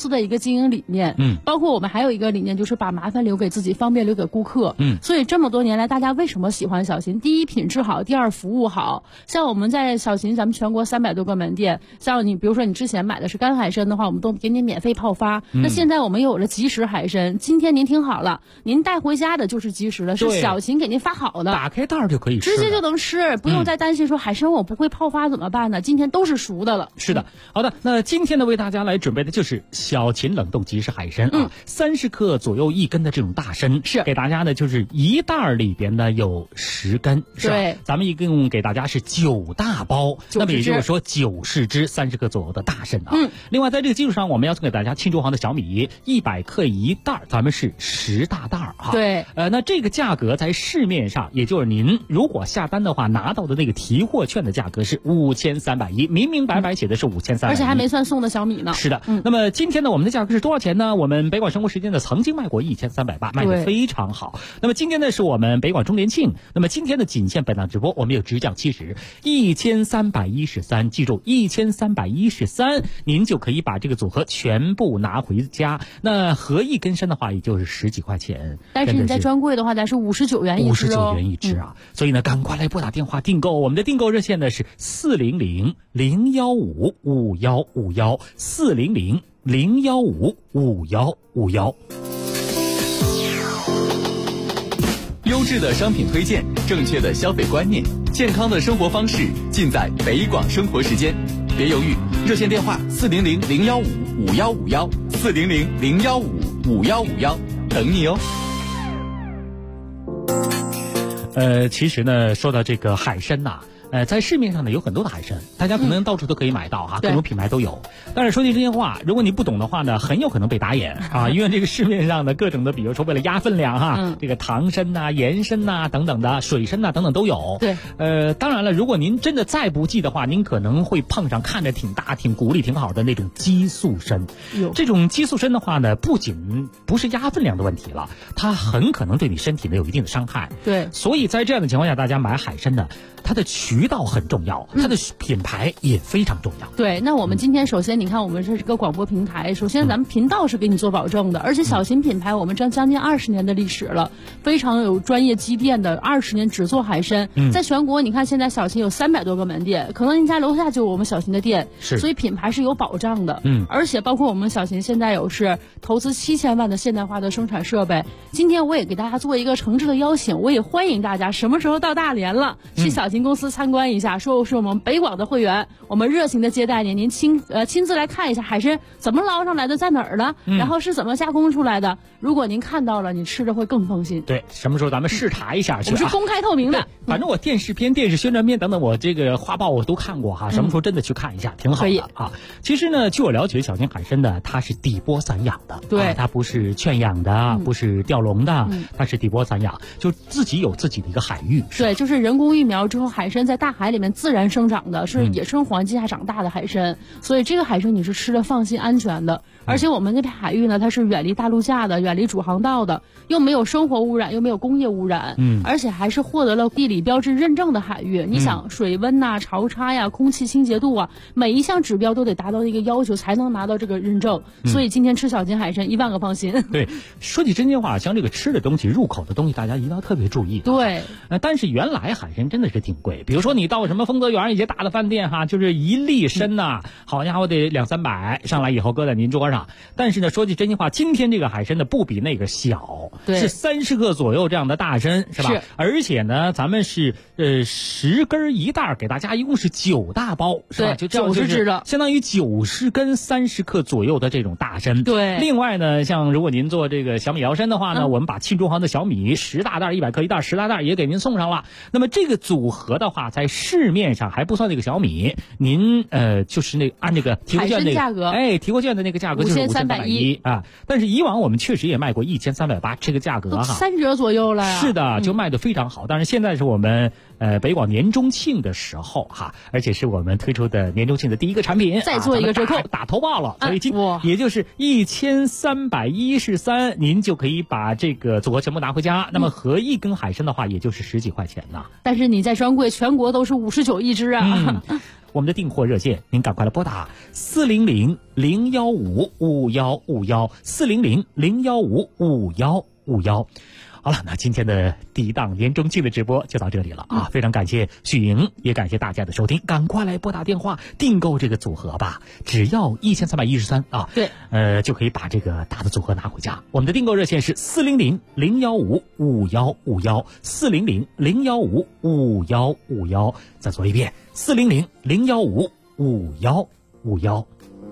司的一个经营理念。包括我们还有一个理念，就是把麻烦留给自己，方便留给顾客。所以这么多年来，大家为什么喜欢小秦？第一，品质好；第二，服务好。像我们在小秦，咱们全国300多个门店，像你比如说你之前买的是干海参的话，我们都给你免费泡发。那现在我们有了即食海参，今天您听好了，您带回家的就是即食的，是小秦给您发好的， 打开袋就可以吃， 直接就能吃，不用再担心说海参我不会泡发怎么办呢？今天都是熟的了。 是的，好的，那今天呢为大家来准备的就是小秦冷冻即食海参30克左右1根的这种大参， 是给大家呢就是一袋里边呢有10根，是吧？ 对， 咱们一共给大家是9大包，那么也就是说90只30克左右的大参啊。另外在这个基础上，我们要送给大家庆州行的小米100克一袋，咱们是10大袋哈。 对， 那这个价格在市面上，也就是您如果下单的话拿到的那个提货券的价格是5310，明明白白写的是5310， 而且还没算送的小米呢。 是的，那么今天呢，我们的价格是多少钱呢？我们北广生活时间呢曾经卖过1380，卖得非常好。那么今天呢是我们北广周年庆，那么今天的仅限本档直播，我们有直降70 1313，记住1313，您就可以把这个组合全部拿回家。那合1根参的话，也就是10几块钱， 但是你在专柜的话，咱是59元一只 59元一只啊。所以呢，赶快来拨打电话订购，我们的订购热线呢是400-015-5151，400-015-5151。 优质的商品推荐，正确的消费观念，健康的生活方式，尽在北广生活时间。别犹豫，热线电话400-015-5151，400-015-5151，等你哦。 其实呢，说到这个海参呐，在市面上呢有很多的海参，大家可能到处都可以买到哈，各种品牌都有。但是说句真心话，如果你不懂的话呢，很有可能被打眼啊，因为这个市面上的各种的，比如说为了压分量哈，这个糖参呐、盐参呐等等的，水参呐等等都有。 对， 当然了，如果您真的再不济的话，您可能会碰上看着挺大、挺骨力挺好的那种激素参。这种激素参的话呢，不仅不是压分量的问题了，它很可能对你身体呢有一定的伤害。 对， 所以在这样的情况下，大家买海参呢，它的渠道很重要，它的品牌也非常重要。 对，那我们今天首先你看，我们这是个广播平台，首先咱们频道是给你做保证的，而且小秦品牌我们将近20年的历史了，非常有专业积淀的，20年只做海参。在全国你看现在小秦有300多个门店，可能您家楼下就有我们小秦的店，所以品牌是有保障的。而且包括我们小秦现在有是投资7000万的现代化的生产设备。今天我也给大家做一个诚挚的邀请，我也欢迎大家什么时候到大连了，去小秦公司参观一下，说是我们北广的会员，我们热情的接待您，您亲自来看一下海参怎么捞上来的，在哪儿的，然后是怎么加工出来的。如果您看到了，你吃着会更放心。 对，什么时候咱们视察一下去？ 我们是公开透明的。 反正我电视片、电视宣传片等等，我这个画报我都看过哈。什么时候真的去看一下，挺好的啊。其实呢，据我了解，小秦海参呢，它是底波散养的， 对， 它不是圈养的，不是钓笼的，它是底波散养，就自己有自己的一个海域。 对，就是人工育苗之后，海参在大海里面自然生长的，是野生环境下长大的海参，所以这个海参你是吃的放心安全的。而且我们那片海域呢，它是远离大陆架的，远离主航道的，又没有生活污染，又没有工业污染，而且还是获得了地理标志认证的海域。你想水温呐、潮差呀、空气清洁度啊，每一项指标都得达到一个要求才能拿到这个认证。所以今天吃小秦海参1万个放心。 对，说起真心话，像这个吃的东西、入口的东西，大家一定要特别注意。 对， 但是原来海参真的是挺贵，比如说你到什么丰泽园一些大的饭店哈，就是一粒参呐，好家伙得200-300，上来以后搁在您桌上。但是呢，说句真心话，今天这个海参呢不比那个小，是30克左右这样的大参，是吧？是。而且呢，咱们是10根一袋，给大家一共是9大包，是吧？就 90只的， 相当于90根30克左右的这种大参。 对。 另外呢，像如果您做这个小米摇参的话呢，我们把庆中行的小米10大袋100克一袋10大袋也给您送上了。那么这个组合的话，在市面上还不算那个小米，您就是那按这个提货券那个价格， 提货券的那个价格就是5310啊。但是以往我们确实也卖过1380，这个价格哈 3折左右了呀。 是的，就卖得非常好。但是现在是我们北广年中庆的时候哈，而且是我们推出的年中庆的第一个产品， 再做一个折扣， 打头报了，所以也就是1313，您就可以把这个组合全部拿回家。那么合一根海参的话，也就是10几块钱呢。 但是你在专柜全国都是59一只啊。 我们的订货热线，您赶快来拨打400-015-5151，400-015-5151。好了，那今天的第一档年中庆的直播就到这里了啊！非常感谢许莹，也感谢大家的收听，赶快来拨打电话订购这个组合吧，只要1313啊！ 对， 就可以把这个大的组合拿回家。我们的订购热线是400-015-5151，400-015-5151。再说一遍，400-015-5151。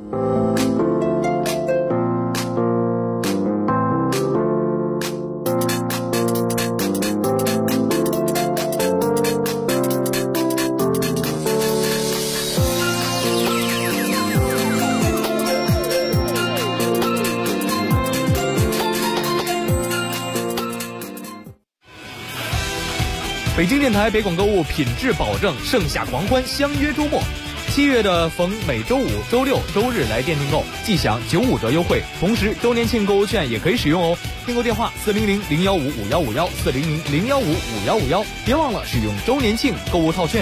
北京电台北广购物品质保证，盛夏狂欢，相约周末。7月的逢每周五、周六、周日来店订购，即享95折优惠，同时周年庆购物券也可以使用哦。订购电话400-015-5151，400-015-5151，别忘了使用周年庆购物套券。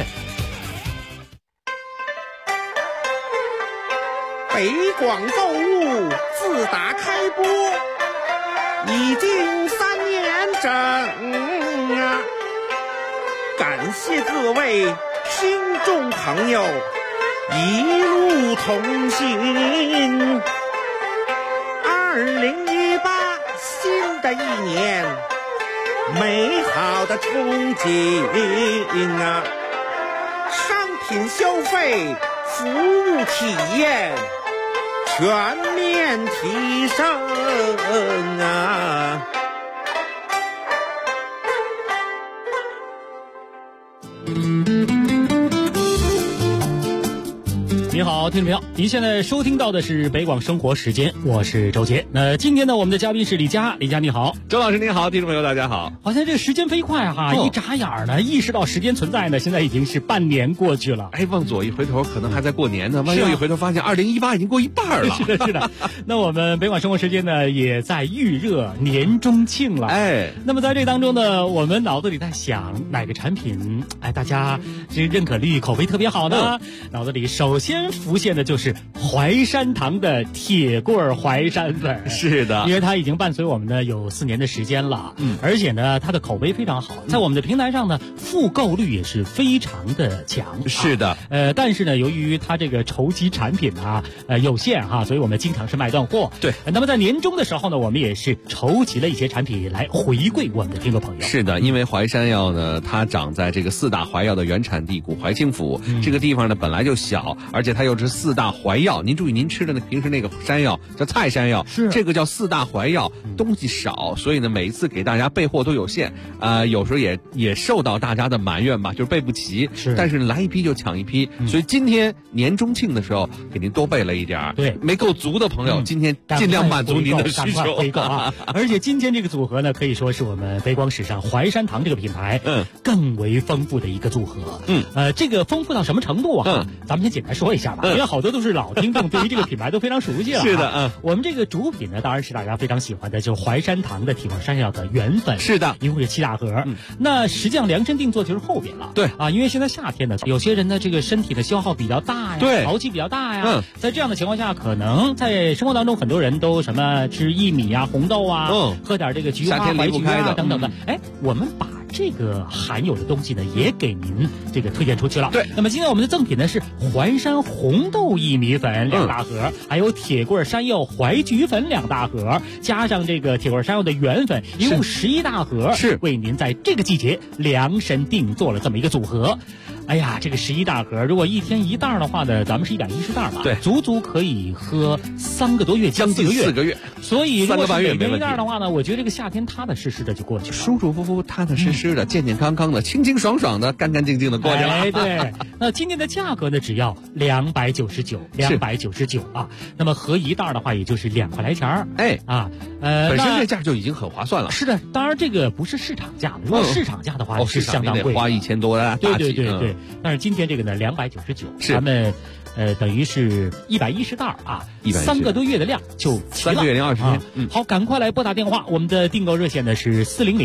北广购物自打开播已经3年整啊！感谢各位听众朋友一路同行。2018新的一年，美好的憧憬啊！商品消费、服务体验全面提升啊！ 你好，听众朋友，您现在收听到的是北广生活时间，我是周杰。那今天呢，我们的嘉宾是李佳，李佳你好， 周老师您好，听众朋友大家好。 好像这个时间飞快哈，一眨眼呢，意识到时间存在呢，现在已经是半年过去了。 哎，往左一回头，可能还在过年呢；往右一回头，发现2018已经过一半了。 是的，是的。那我们北广生活时间呢，也在预热年中庆了。 哎， 那么在这当中呢，我们脑子里在想哪个产品，大家这认可率、口碑特别好呢？脑子里首先浮现的就是淮山堂的铁棍淮山粉。 是的， 因为它已经伴随我们呢有4年的时间了，而且呢它的口碑非常好，在我们的平台上呢复购率也是非常的强。 是的， 但是呢由于它这个筹集产品有限所以我们经常是卖断货。 对， 那么在年终的时候呢，我们也是筹集了一些产品来回馈我们的听众朋友。 是的，因为淮山药呢，它长在这个4大淮药的原产地古淮清府，这个地方呢本来就小，而且它又是4大淮药。您注意，您吃的平时那个山药叫菜山药， 是这个叫4大淮药，东西少，所以呢每一次给大家备货都有限，有时候也受到大家的埋怨吧，就是备不齐。 是， 但是来一批就抢一批，所以今天年中庆的时候给您多备了一点。 对， 没够足的朋友，今天尽量满足您的需求。 而且今天这个组合呢，可以说是我们北广史上淮山堂这个品牌更为丰富的一个组合。这个丰富到什么程度啊？咱们先简单说一下吧，因为好多都是老听众，对于这个品牌都非常熟悉了。 是的， 我们这个主品呢，当然是大家非常喜欢的，就是淮山堂的铁棍山药的原粉。 是的， 一共是7大盒。那实际上量身定做就是后边了。 对因为现在夏天呢，有些人呢这个身体的消耗比较大呀， 对， 潮气比较大呀。在这样的情况下，可能在生活当中很多人都什么吃薏米啊、红豆啊，喝点这个菊花、淮菊啊等等的。我们把这个含有的东西呢，也给您这个推荐出去了。 对， 那么今天我们的赠品呢是淮山红豆薏米粉2大盒，还有铁棍山药淮菊粉2大盒，加上这个铁棍山药的原粉，一共11大盒， 是为您在这个季节量身定做了这么一个组合。 哎呀，这个11大盒，如果一天1袋的话呢，咱们是110袋吧？ 对， 足足可以喝3个多月， 将近4个月。 所以如果是每天 1袋的话呢，我觉得这个夏天踏踏实实的就过去了， 舒舒服服、踏踏实实的、健健康康的、清清爽爽的、干干净净的过去了。 哎，对。那今天的价格呢，只要299啊。那么合1袋的话，也就是2块来钱儿。 哎啊， 本身这价就已经很划算了。 是的，当然这个不是市场价的，如果市场价的话是相当贵， 花1000多的。 对。但是今天这个呢，299，咱们等于是110袋啊，3个多月的量就齐了。3 个月零20天。 好，赶快来拨打电话，我们的订购热线呢是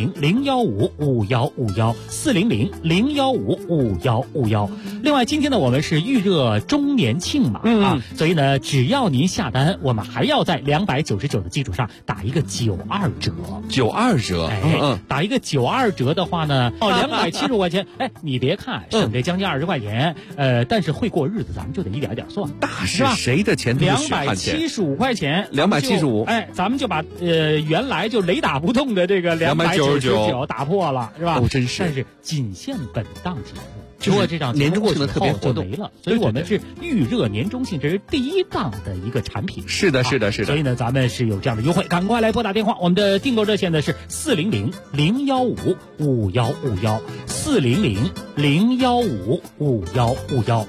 400-015-5151，400-015-5151。另外，今天呢我们是预热周年庆嘛，所以呢，只要您下单，我们还要在299的基础上打一个92折。 92折， 打一个92折的话呢，275块钱。哎，你别看省这将近20块钱，但是会过日子，咱们就得一点点算。 那是谁的钱 ？275块钱 ，275。 哎，咱们就把原来就雷打不动的这个299打破了，是吧？ 哦，真是。 但是仅限本档节目。如果这场年终庆的特别活动就没了，所以我们是预热年终庆，这是第一档的一个产品。 是的。 所以呢，咱们是有这样的优惠，赶快来拨打电话。我们的订购热线呢是400-015-5151，400-015-5151。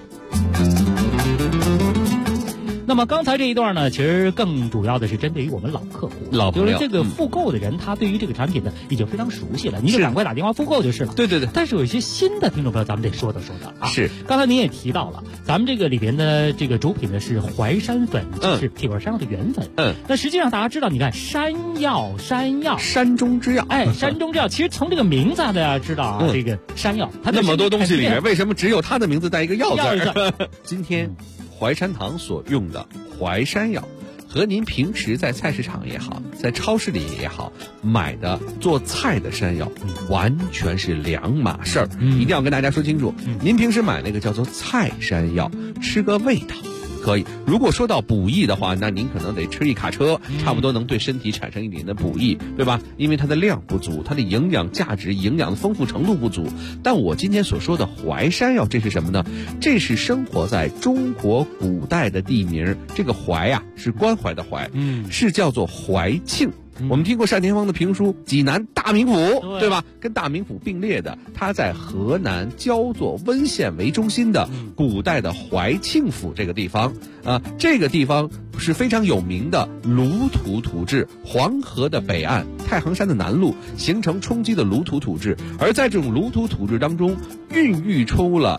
那么刚才这一段呢，其实更主要的是针对于我们老客户，就是这个复购的人，他对于这个产品呢已经非常熟悉了，您就赶快打电话复购就是了。 对。 但是有一些新的听众朋友，咱们得说的啊。 是。 刚才您也提到了，咱们这个里边的这个主品呢是淮山粉，就是铁棍山药的原粉。那实际上大家知道，你看山药， 山中之药。 哎，山中之药，其实从这个名字大家知道啊，这个山药，它那么多东西里面，为什么只有它的名字带一个药字？今天淮山堂所用的淮山药，和您平时在菜市场也好，在超市里也好买的做菜的山药，完全是两码事儿。一定要跟大家说清楚，您平时买那个叫做菜山药，吃个味道可以。如果说到补益的话，那您可能得吃一卡车，差不多能对身体产生一点的补益，对吧？因为它的量不足，它的营养价值、营养的丰富程度不足。但我今天所说的淮山药，这是什么呢？这是生活在中国古代的地名，这个淮啊是关怀的怀，是叫做怀庆。我们听过单田芳的评书《济南大名府》，对吧？跟大名府并列的，它在河南焦作温县为中心的古代的怀庆府这个地方啊，这个地方是非常有名的鲁土土质，黄河的北岸，太行山的南麓形成冲积的鲁土土质，而在这种鲁土土质当中，孕育出了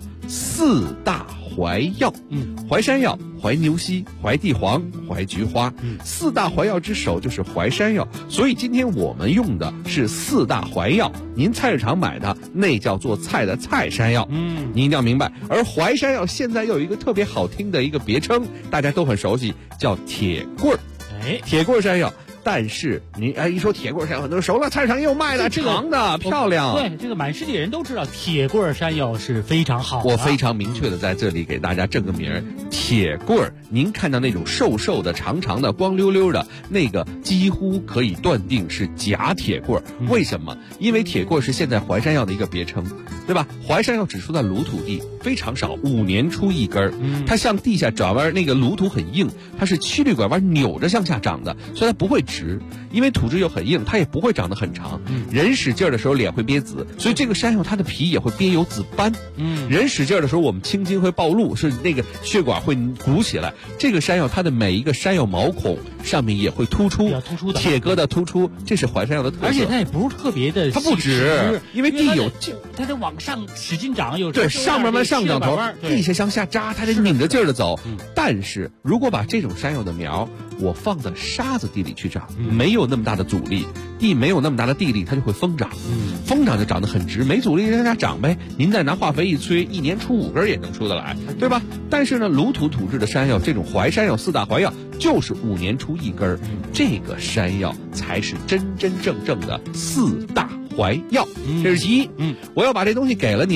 4大淮药，淮山药、淮牛膝、淮地黄、淮菊花，4大淮药之首就是淮山药。所以今天我们用的是4大淮药，您菜市场买的那叫做菜的菜山药，您一定要明白。而淮山药现在又有一个特别好听的一个别称，大家都很熟悉，叫铁棍儿。铁棍山药。但是您一说铁棍山药，很多人熟了，菜市场也有卖的，长的漂亮。 对，这个满世界人都知道铁棍山药是非常好的。 我非常明确的在这里给大家正个名儿，铁棍儿。您看到那种瘦瘦的、长长的、光溜溜的那个，几乎可以断定是假铁棍儿。为什么？因为铁棍儿是现在淮山药的一个别称，对吧？淮山药只出在鲁土地，非常少，5年出一根儿。它向地下转弯，那个鲁土很硬，它是曲率拐弯扭着向下长的，所以它不会直，因为土质又很硬，它也不会长得很长。人使劲儿的时候脸会憋紫，所以这个山药它的皮也会憋有紫斑。人使劲儿的时候，我们青筋会暴露，是那个血管会鼓起来。这个山药它的每一个山药毛孔上面也会突出，铁疙瘩突出，这是淮山药的特色。 而且它也不是特别的， 它不直，因为地有它得往上使劲长，有对上面慢上涨头，地下向下扎，它得拧着劲儿的走。但是如果把这种山药的苗我放在沙子地里去长，没有那么大的阻力，地没有那么大的地力，它就会疯长。疯长就长得很直，没阻力让它长呗。您再拿化肥一催，1年出5根也能出得来，对吧？但是呢，鲁土土质的山药，这种淮山药4大淮药就是5年出1根，这个山药才是真真正正的4大淮药。这是其一。我要把这东西给了您，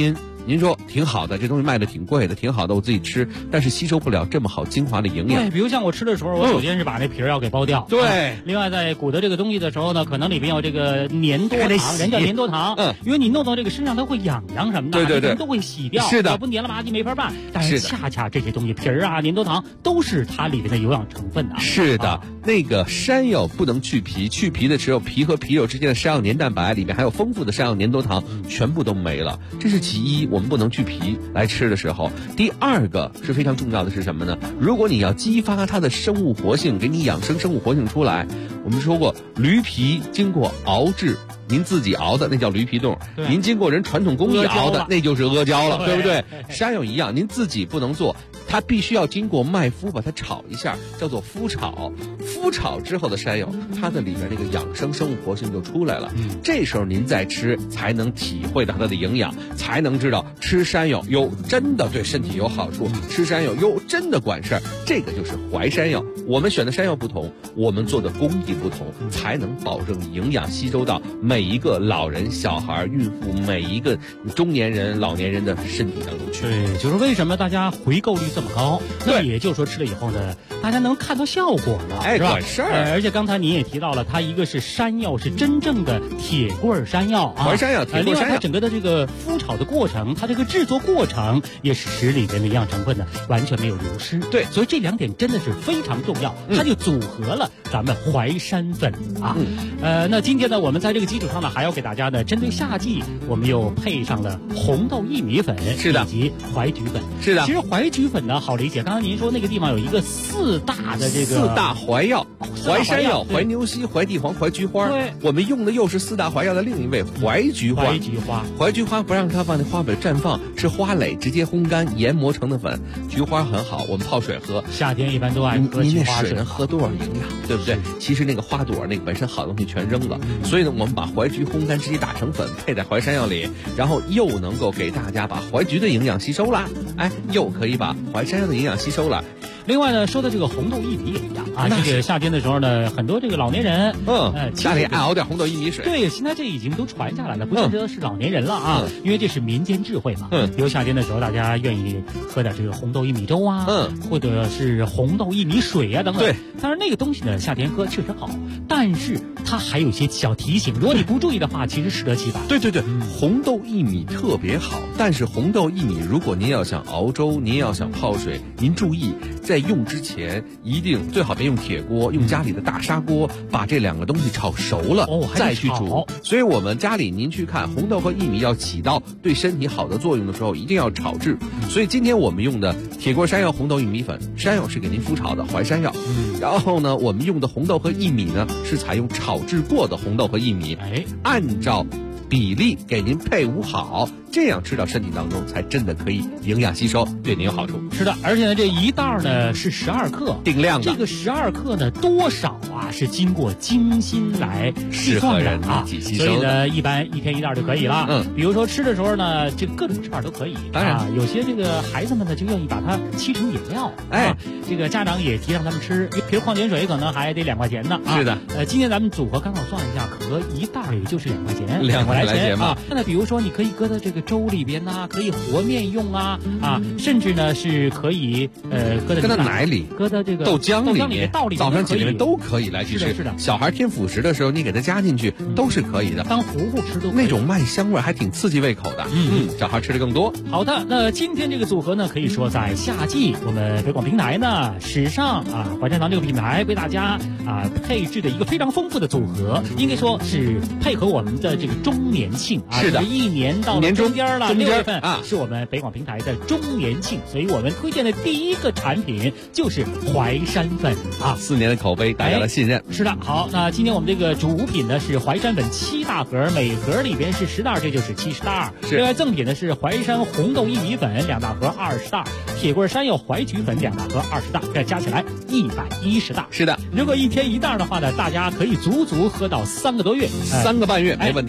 您说挺好的，这东西卖的挺贵的，挺好的，我自己吃，但是吸收不了这么好精华的营养。 对，比如像我吃的时候，我首先是把那皮儿要给剥掉。 对。 另外，在鼓捣这个东西的时候呢，可能里边有这个粘多糖，人叫粘多糖。因为你弄到这个身上，它会痒痒什么的， 对， 都会洗掉。 是的， 要不黏了吧唧没法办。但是恰恰这些东西，皮儿啊、粘多糖都是它里边的有氧成分啊。 是的，那个山药不能去皮，去皮的时候，皮和皮肉之间的山药粘蛋白里面还有丰富的山药粘多糖，全部都没了。这是其一，我们不能去皮来吃的时候。第二个是非常重要的是什么呢？如果你要激发它的生物活性，给你养生生物活性出来，我们说过驴皮经过熬制，您自己熬的那叫驴皮冻，您经过人传统工艺熬的那就是阿胶了，对不对？山药一样，您自己不能做，它必须要经过麦麸把它炒一下，叫做麸炒。麸炒之后的山药，它的里面那个养生生物活性就出来了。这时候您再吃，才能体会到它的营养，才能知道吃山药哟真的对身体有好处，吃山药哟真的管事儿。这个就是淮山药。我们选的山药不同，我们做的工艺不同，才能保证营养吸收到每一个老人、小孩、孕妇，每一个中年人、老年人的身体当中去。 对，就是为什么大家回购率这么高？那也就是说吃了以后呢，大家能看到效果了，是吧？ 管事儿。 而且刚才您也提到了，它一个是山药，是真正的铁棍山药啊， 淮山药、铁棍山药。 另外，它整个的这个麸炒的过程，它这个制作过程也是使里边的营养成分呢完全没有流失。 对， 所以这两点真的是非常重要，它就组合了咱们淮山粉啊。那今天呢，我们在这个基础上呢，还要给大家呢，针对夏季，我们又配上了红豆薏米粉， 是的， 以及淮菊粉， 是的。 其实淮菊粉呢好理解，刚才您说那个地方有一个四大淮药，淮山药、淮牛膝、淮地黄、淮菊花。对，我们用的又是四大淮药的另一味淮菊花。淮菊花不让它放在花本绽放，是花蕾直接烘干研磨成的粉。菊花很好，我们泡水喝。 夏天一般都爱喝菊花水。 你那水能喝多少营养，对不对？其实那个花朵那个本身好东西全扔了，所以呢，我们把淮菊烘干直接打成粉，配在淮山药里，然后又能够给大家把淮菊的营养吸收了，又可以把淮山药的营养吸收了。 另外呢，说的这个红豆薏米也一样啊。这个夏天的时候呢，很多这个老年人， 家里爱熬点红豆薏米水。 对，现在这已经都传下来了，不见得是老年人了啊，因为这是民间智慧嘛。比如夏天的时候，大家愿意喝点这个红豆薏米粥啊，或者是红豆薏米水啊等等。对，当然那个东西呢，夏天喝确实好，但是它还有一些小提醒，如果你不注意的话，其实适得其反。 对，红豆薏米特别好，但是红豆薏米如果您要想熬粥，您要想泡水，您注意在用之前一定最好别用铁锅，用家里的大砂锅，把这两个东西炒熟了，再去煮。所以我们家里您去看红豆和薏米要起到对身体好的作用的时候，一定要炒制。所以今天我们用的铁锅山药红豆薏米粉，山药是给您麸炒的淮山药，然后呢，我们用的红豆和薏米呢是采用炒制过的红豆和薏米，按照比例给您配伍好，这样吃到身体当中才真的可以营养吸收，对您有好处。 是的，而且呢，这一袋呢是12克， 定量的。 这个12克呢，多少啊是经过精心来计算的啊，所以呢，一般一天一袋就可以了。比如说吃的时候呢，这各种吃法都可以。当然，有些这个孩子们呢就愿意把它沏成饮料。这个家长也提倡他们吃，一瓶矿泉水可能还得2块钱呢。 是的， 今天咱们组合刚好算一下，可一袋也就是2块钱 ，2块钱啊。那比如说你可以搁在这个粥里边呐，可以和面用啊，甚至呢是可以搁在奶里， 搁在这个豆浆里面、早上起来都可以来去吃。 是的， 小孩添辅食的时候，你给他加进去都是可以的， 当糊糊吃都可以。 那种麦香味还挺刺激胃口的。小孩吃的更多。 好的，那今天这个组合呢，可以说在夏季，我们北广平台呢史上淮山堂这个品牌为大家配置的一个非常丰富的组合，应该说是配合我们的这个周年庆啊。 是的， 一年到了中间了，6月份啊， 是我们北广平台的周年庆，所以我们推荐的第一个产品就是淮山粉啊 ，4年的口碑，大家的信任。 是的，好，那今天我们这个主品呢是淮山粉7大盒，每盒里边是10袋，这就是70袋。另外赠品呢是淮山红豆薏米粉2大盒20袋，铁棍山药淮菊粉2大盒20袋，这加起来110袋。 是的， 如果一天一袋的话呢，大家可以足足喝到3个多月，3 个半月没问题。 没错。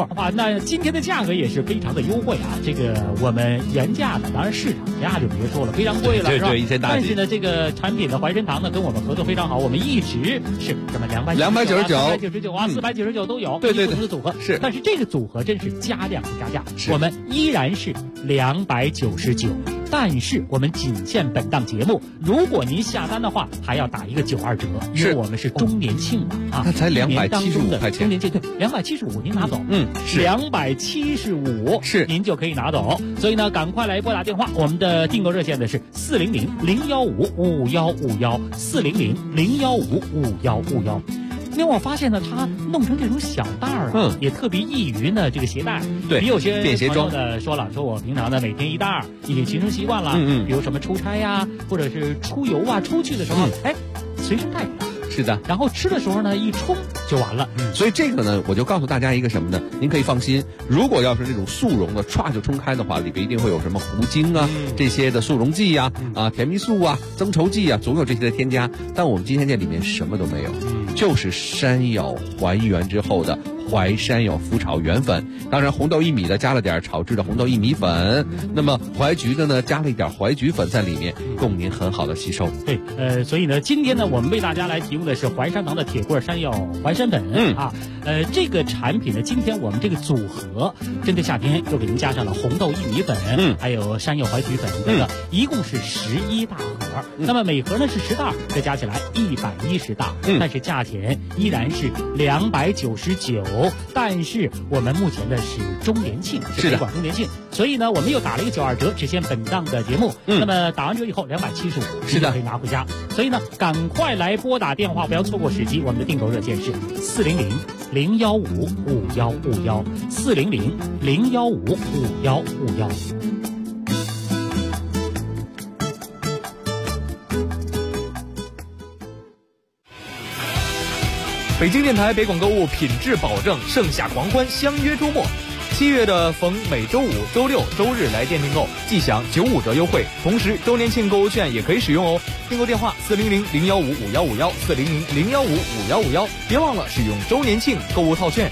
错啊，那今天的价格也是非常的优惠啊。这个我们原价呢，当然市场价就别说了，非常贵了，是吧？ 一千大几。 但是呢，这个产品的怀参堂呢，跟我们合作非常好，我们一直是什么299啊，499都有， 对， 不同的组合是。 但是这个组合真是加量不加价，我们依然是299。但是我们仅限本档节目，如果您下单的话，还要打一个92折，因为我们是周年庆嘛啊， 它才275块钱， 周年庆对，275您拿走， 是 275是您就可以拿走，所以呢，赶快来拨打电话，我们的订购热线呢是400-015-5151，400-015-5151。另外我发现呢，它弄成这种小袋儿啊，也特别易于呢这个携带。 对， 比有些便携装朋友呢说了，说我平常呢每天一袋儿已经形成习惯了。比如什么出差呀，或者是出游啊，出去的时候，随身带着。 是的， 然后吃的时候呢，一冲就完了。 所以这个呢，我就告诉大家一个什么呢？您可以放心，如果要是这种速溶的，歘就冲开的话，里边一定会有什么糊精啊、这些的速溶剂啊、甜蜜素啊、增稠剂啊，总有这些的添加。但我们今天店里面什么都没有，就是山药还原之后的淮山药麸炒原粉。当然红豆薏米的加了点炒制的红豆薏米粉，那么淮菊的呢加了一点淮菊粉在里面，供您很好的吸收。 对，所以呢，今天呢，我们为大家来提供的是淮山堂的铁棍山药淮山粉这个产品呢，今天我们这个组合针对夏天又给您加上了红豆薏米粉，还有山药淮菊粉等等，一共是11大盒。那么每盒呢是10袋，再加起来110大，但是价钱依然是299，但是我们目前的是周年庆，是北广周年庆，所以呢，我们又打了一个92折，只限本档的节目。那么打完折以后275，是的，可以拿回家。所以呢，赶快来拨打电话，不要错过时机。我们的订购热线是400-015-5151，400-015-5151。 北京电台北广购物品质保证，盛夏狂欢，相约周末。7月的逢每周五、周六、周日来店订购，即享95折优惠，同时周年庆购物券也可以使用哦。订购电话400-015-5151，400-015-5151，别忘了使用周年庆购物套券。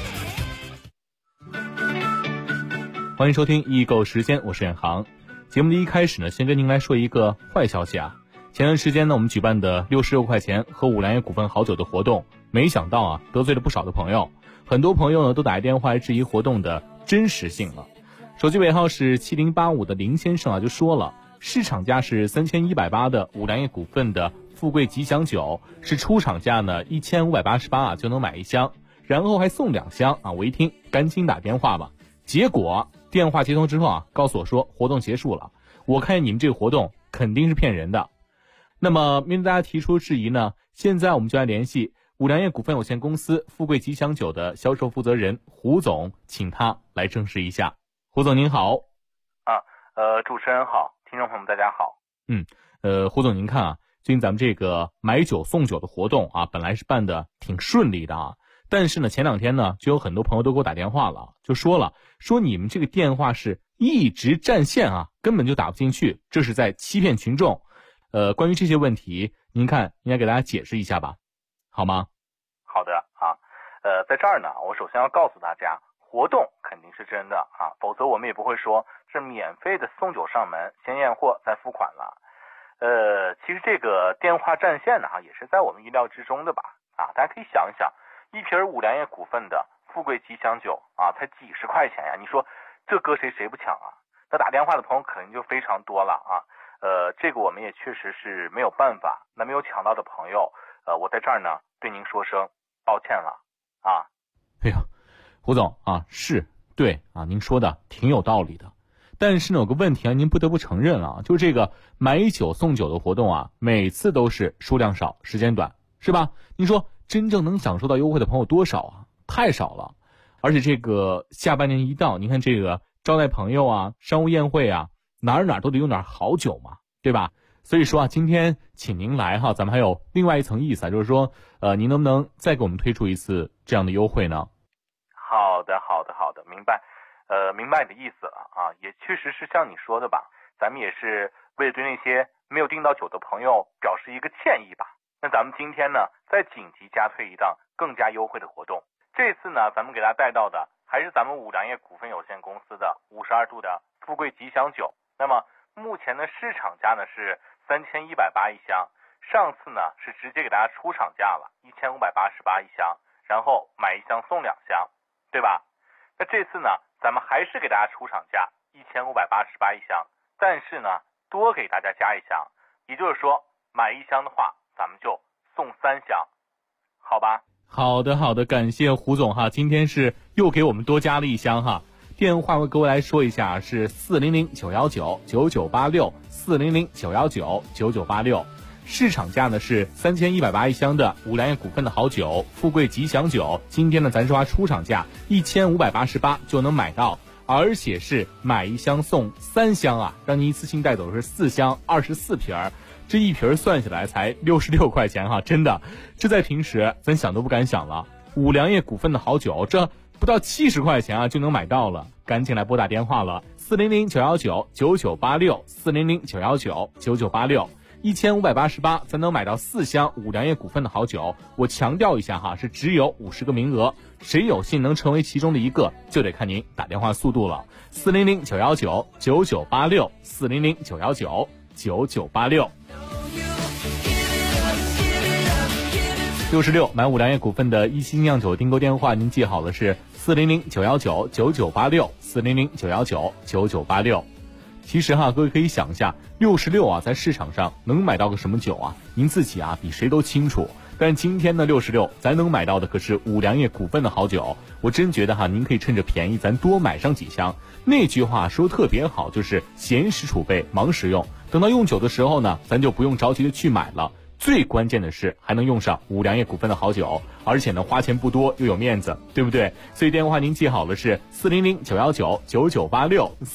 欢迎收听易购时间，我是远航。节目的一开始呢，先跟您来说一个坏消息啊。前段时间呢，我们举办的66块钱喝五粮液股份好酒的活动，没想到啊，得罪了不少的朋友。很多朋友呢都打电话来质疑活动的真实性了。手机尾号是7085的林先生啊就说了，市场价是3180的五粮液股份的富贵吉祥酒是出厂价呢1588啊就能买1箱，然后还送2箱啊。我一听赶紧打电话吧，结果电话接通之后啊，告诉我说活动结束了。我看你们这个活动肯定是骗人的。那么面对大家提出质疑呢，现在我们就来联系五粮液股份有限公司富贵吉祥酒的销售负责人胡总，请他来证实一下。胡总您好。 主持人好，听众朋友们大家好。 胡总您看啊，最近咱们这个买酒送酒的活动啊，本来是办的挺顺利的啊，但是呢前2天呢就有很多朋友都给我打电话了，就说你们这个电话是一直占线啊，根本就打不进去，这是在欺骗群众。关于这些问题，您看应该给大家解释一下吧，好吗？ 好的啊，在这儿呢，我首先要告诉大家，活动肯定是真的啊，否则我们也不会说是免费的送酒上门，先验货再付款了。其实这个电话占线呢，也是在我们意料之中的吧？啊，大家可以想一想，一瓶五粮液股份的富贵吉祥酒啊，才几十块钱呀，你说这搁谁不抢啊？那打电话的朋友肯定就非常多了啊。这个我们也确实是没有办法。那没有抢到的朋友，我在这儿呢对您说声抱歉了啊。 哎呀，胡总啊，是对啊，您说的挺有道理的。但是呢有个问题啊，您不得不承认啊，就是这个买酒送酒的活动啊，每次都是数量少，时间短，是吧？您说真正能享受到优惠的朋友多少啊？太少了。而且这个下半年一到，您看这个招待朋友啊，商务宴会啊，哪都得用点好酒嘛，对吧？所以说啊，今天请您来哈，咱们还有另外一层意思啊，就是说您能不能再给我们推出一次这样的优惠呢？ 好的，明白。明白你的意思了啊，也确实是像你说的吧，咱们也是为了对那些没有订到酒的朋友表示一个歉意吧。那咱们今天呢，再紧急加推一档更加优惠的活动。这次呢，咱们给大家带到的还是咱们五粮液股份有限公司的52度的富贵吉祥酒。那么目前的市场价呢是3180一箱，上次呢是直接给大家出厂价了1588一箱，然后买1箱送2箱，对吧？那这次呢咱们还是给大家出厂价1588一箱，但是呢多给大家加1箱，也就是说买1箱的话咱们就送3箱，好吧？ 好的，感谢胡总哈，今天是又给我们多加了1箱哈。电话各位来说一下，是400-919-9986，400-919-9986。市场价呢是3180一箱的五粮液股份的好酒富贵吉祥酒，今天呢咱说出厂价1588就能买到，而且是买1箱送3箱啊，让您一次性带走的是4箱24瓶儿。这一瓶算下来才66块钱哈，真的，这在平时咱想都不敢想了。五粮液股份的好酒，这不到70块钱啊就能买到了，赶紧来拨打电话了，400-919-9986，400-919-9986，1588才能买到4箱五粮液股份的好酒。我强调一下哈，是只有50个名额，谁有幸能成为其中的一个，就得看您打电话速度了。400-919-9986，400-919-9986。66买五粮液股份的一星酿酒订购电话您记好了，是400-919-9986，400-919-9986。其实哈，各位可以想一下，66啊在市场上能买到个什么酒啊，您自己啊比谁都清楚。但今天的66咱能买到的可是五粮液股份的好酒，我真觉得哈，您可以趁着便宜咱多买上几箱。那句话说特别好，就是闲时储备忙时用，等到用酒的时候呢，咱就不用着急的去买了。最关键的是还能用上五粮液股份的好酒，而且呢花钱不多又有面子，对不对？所以电话您记好了，是400-919-9986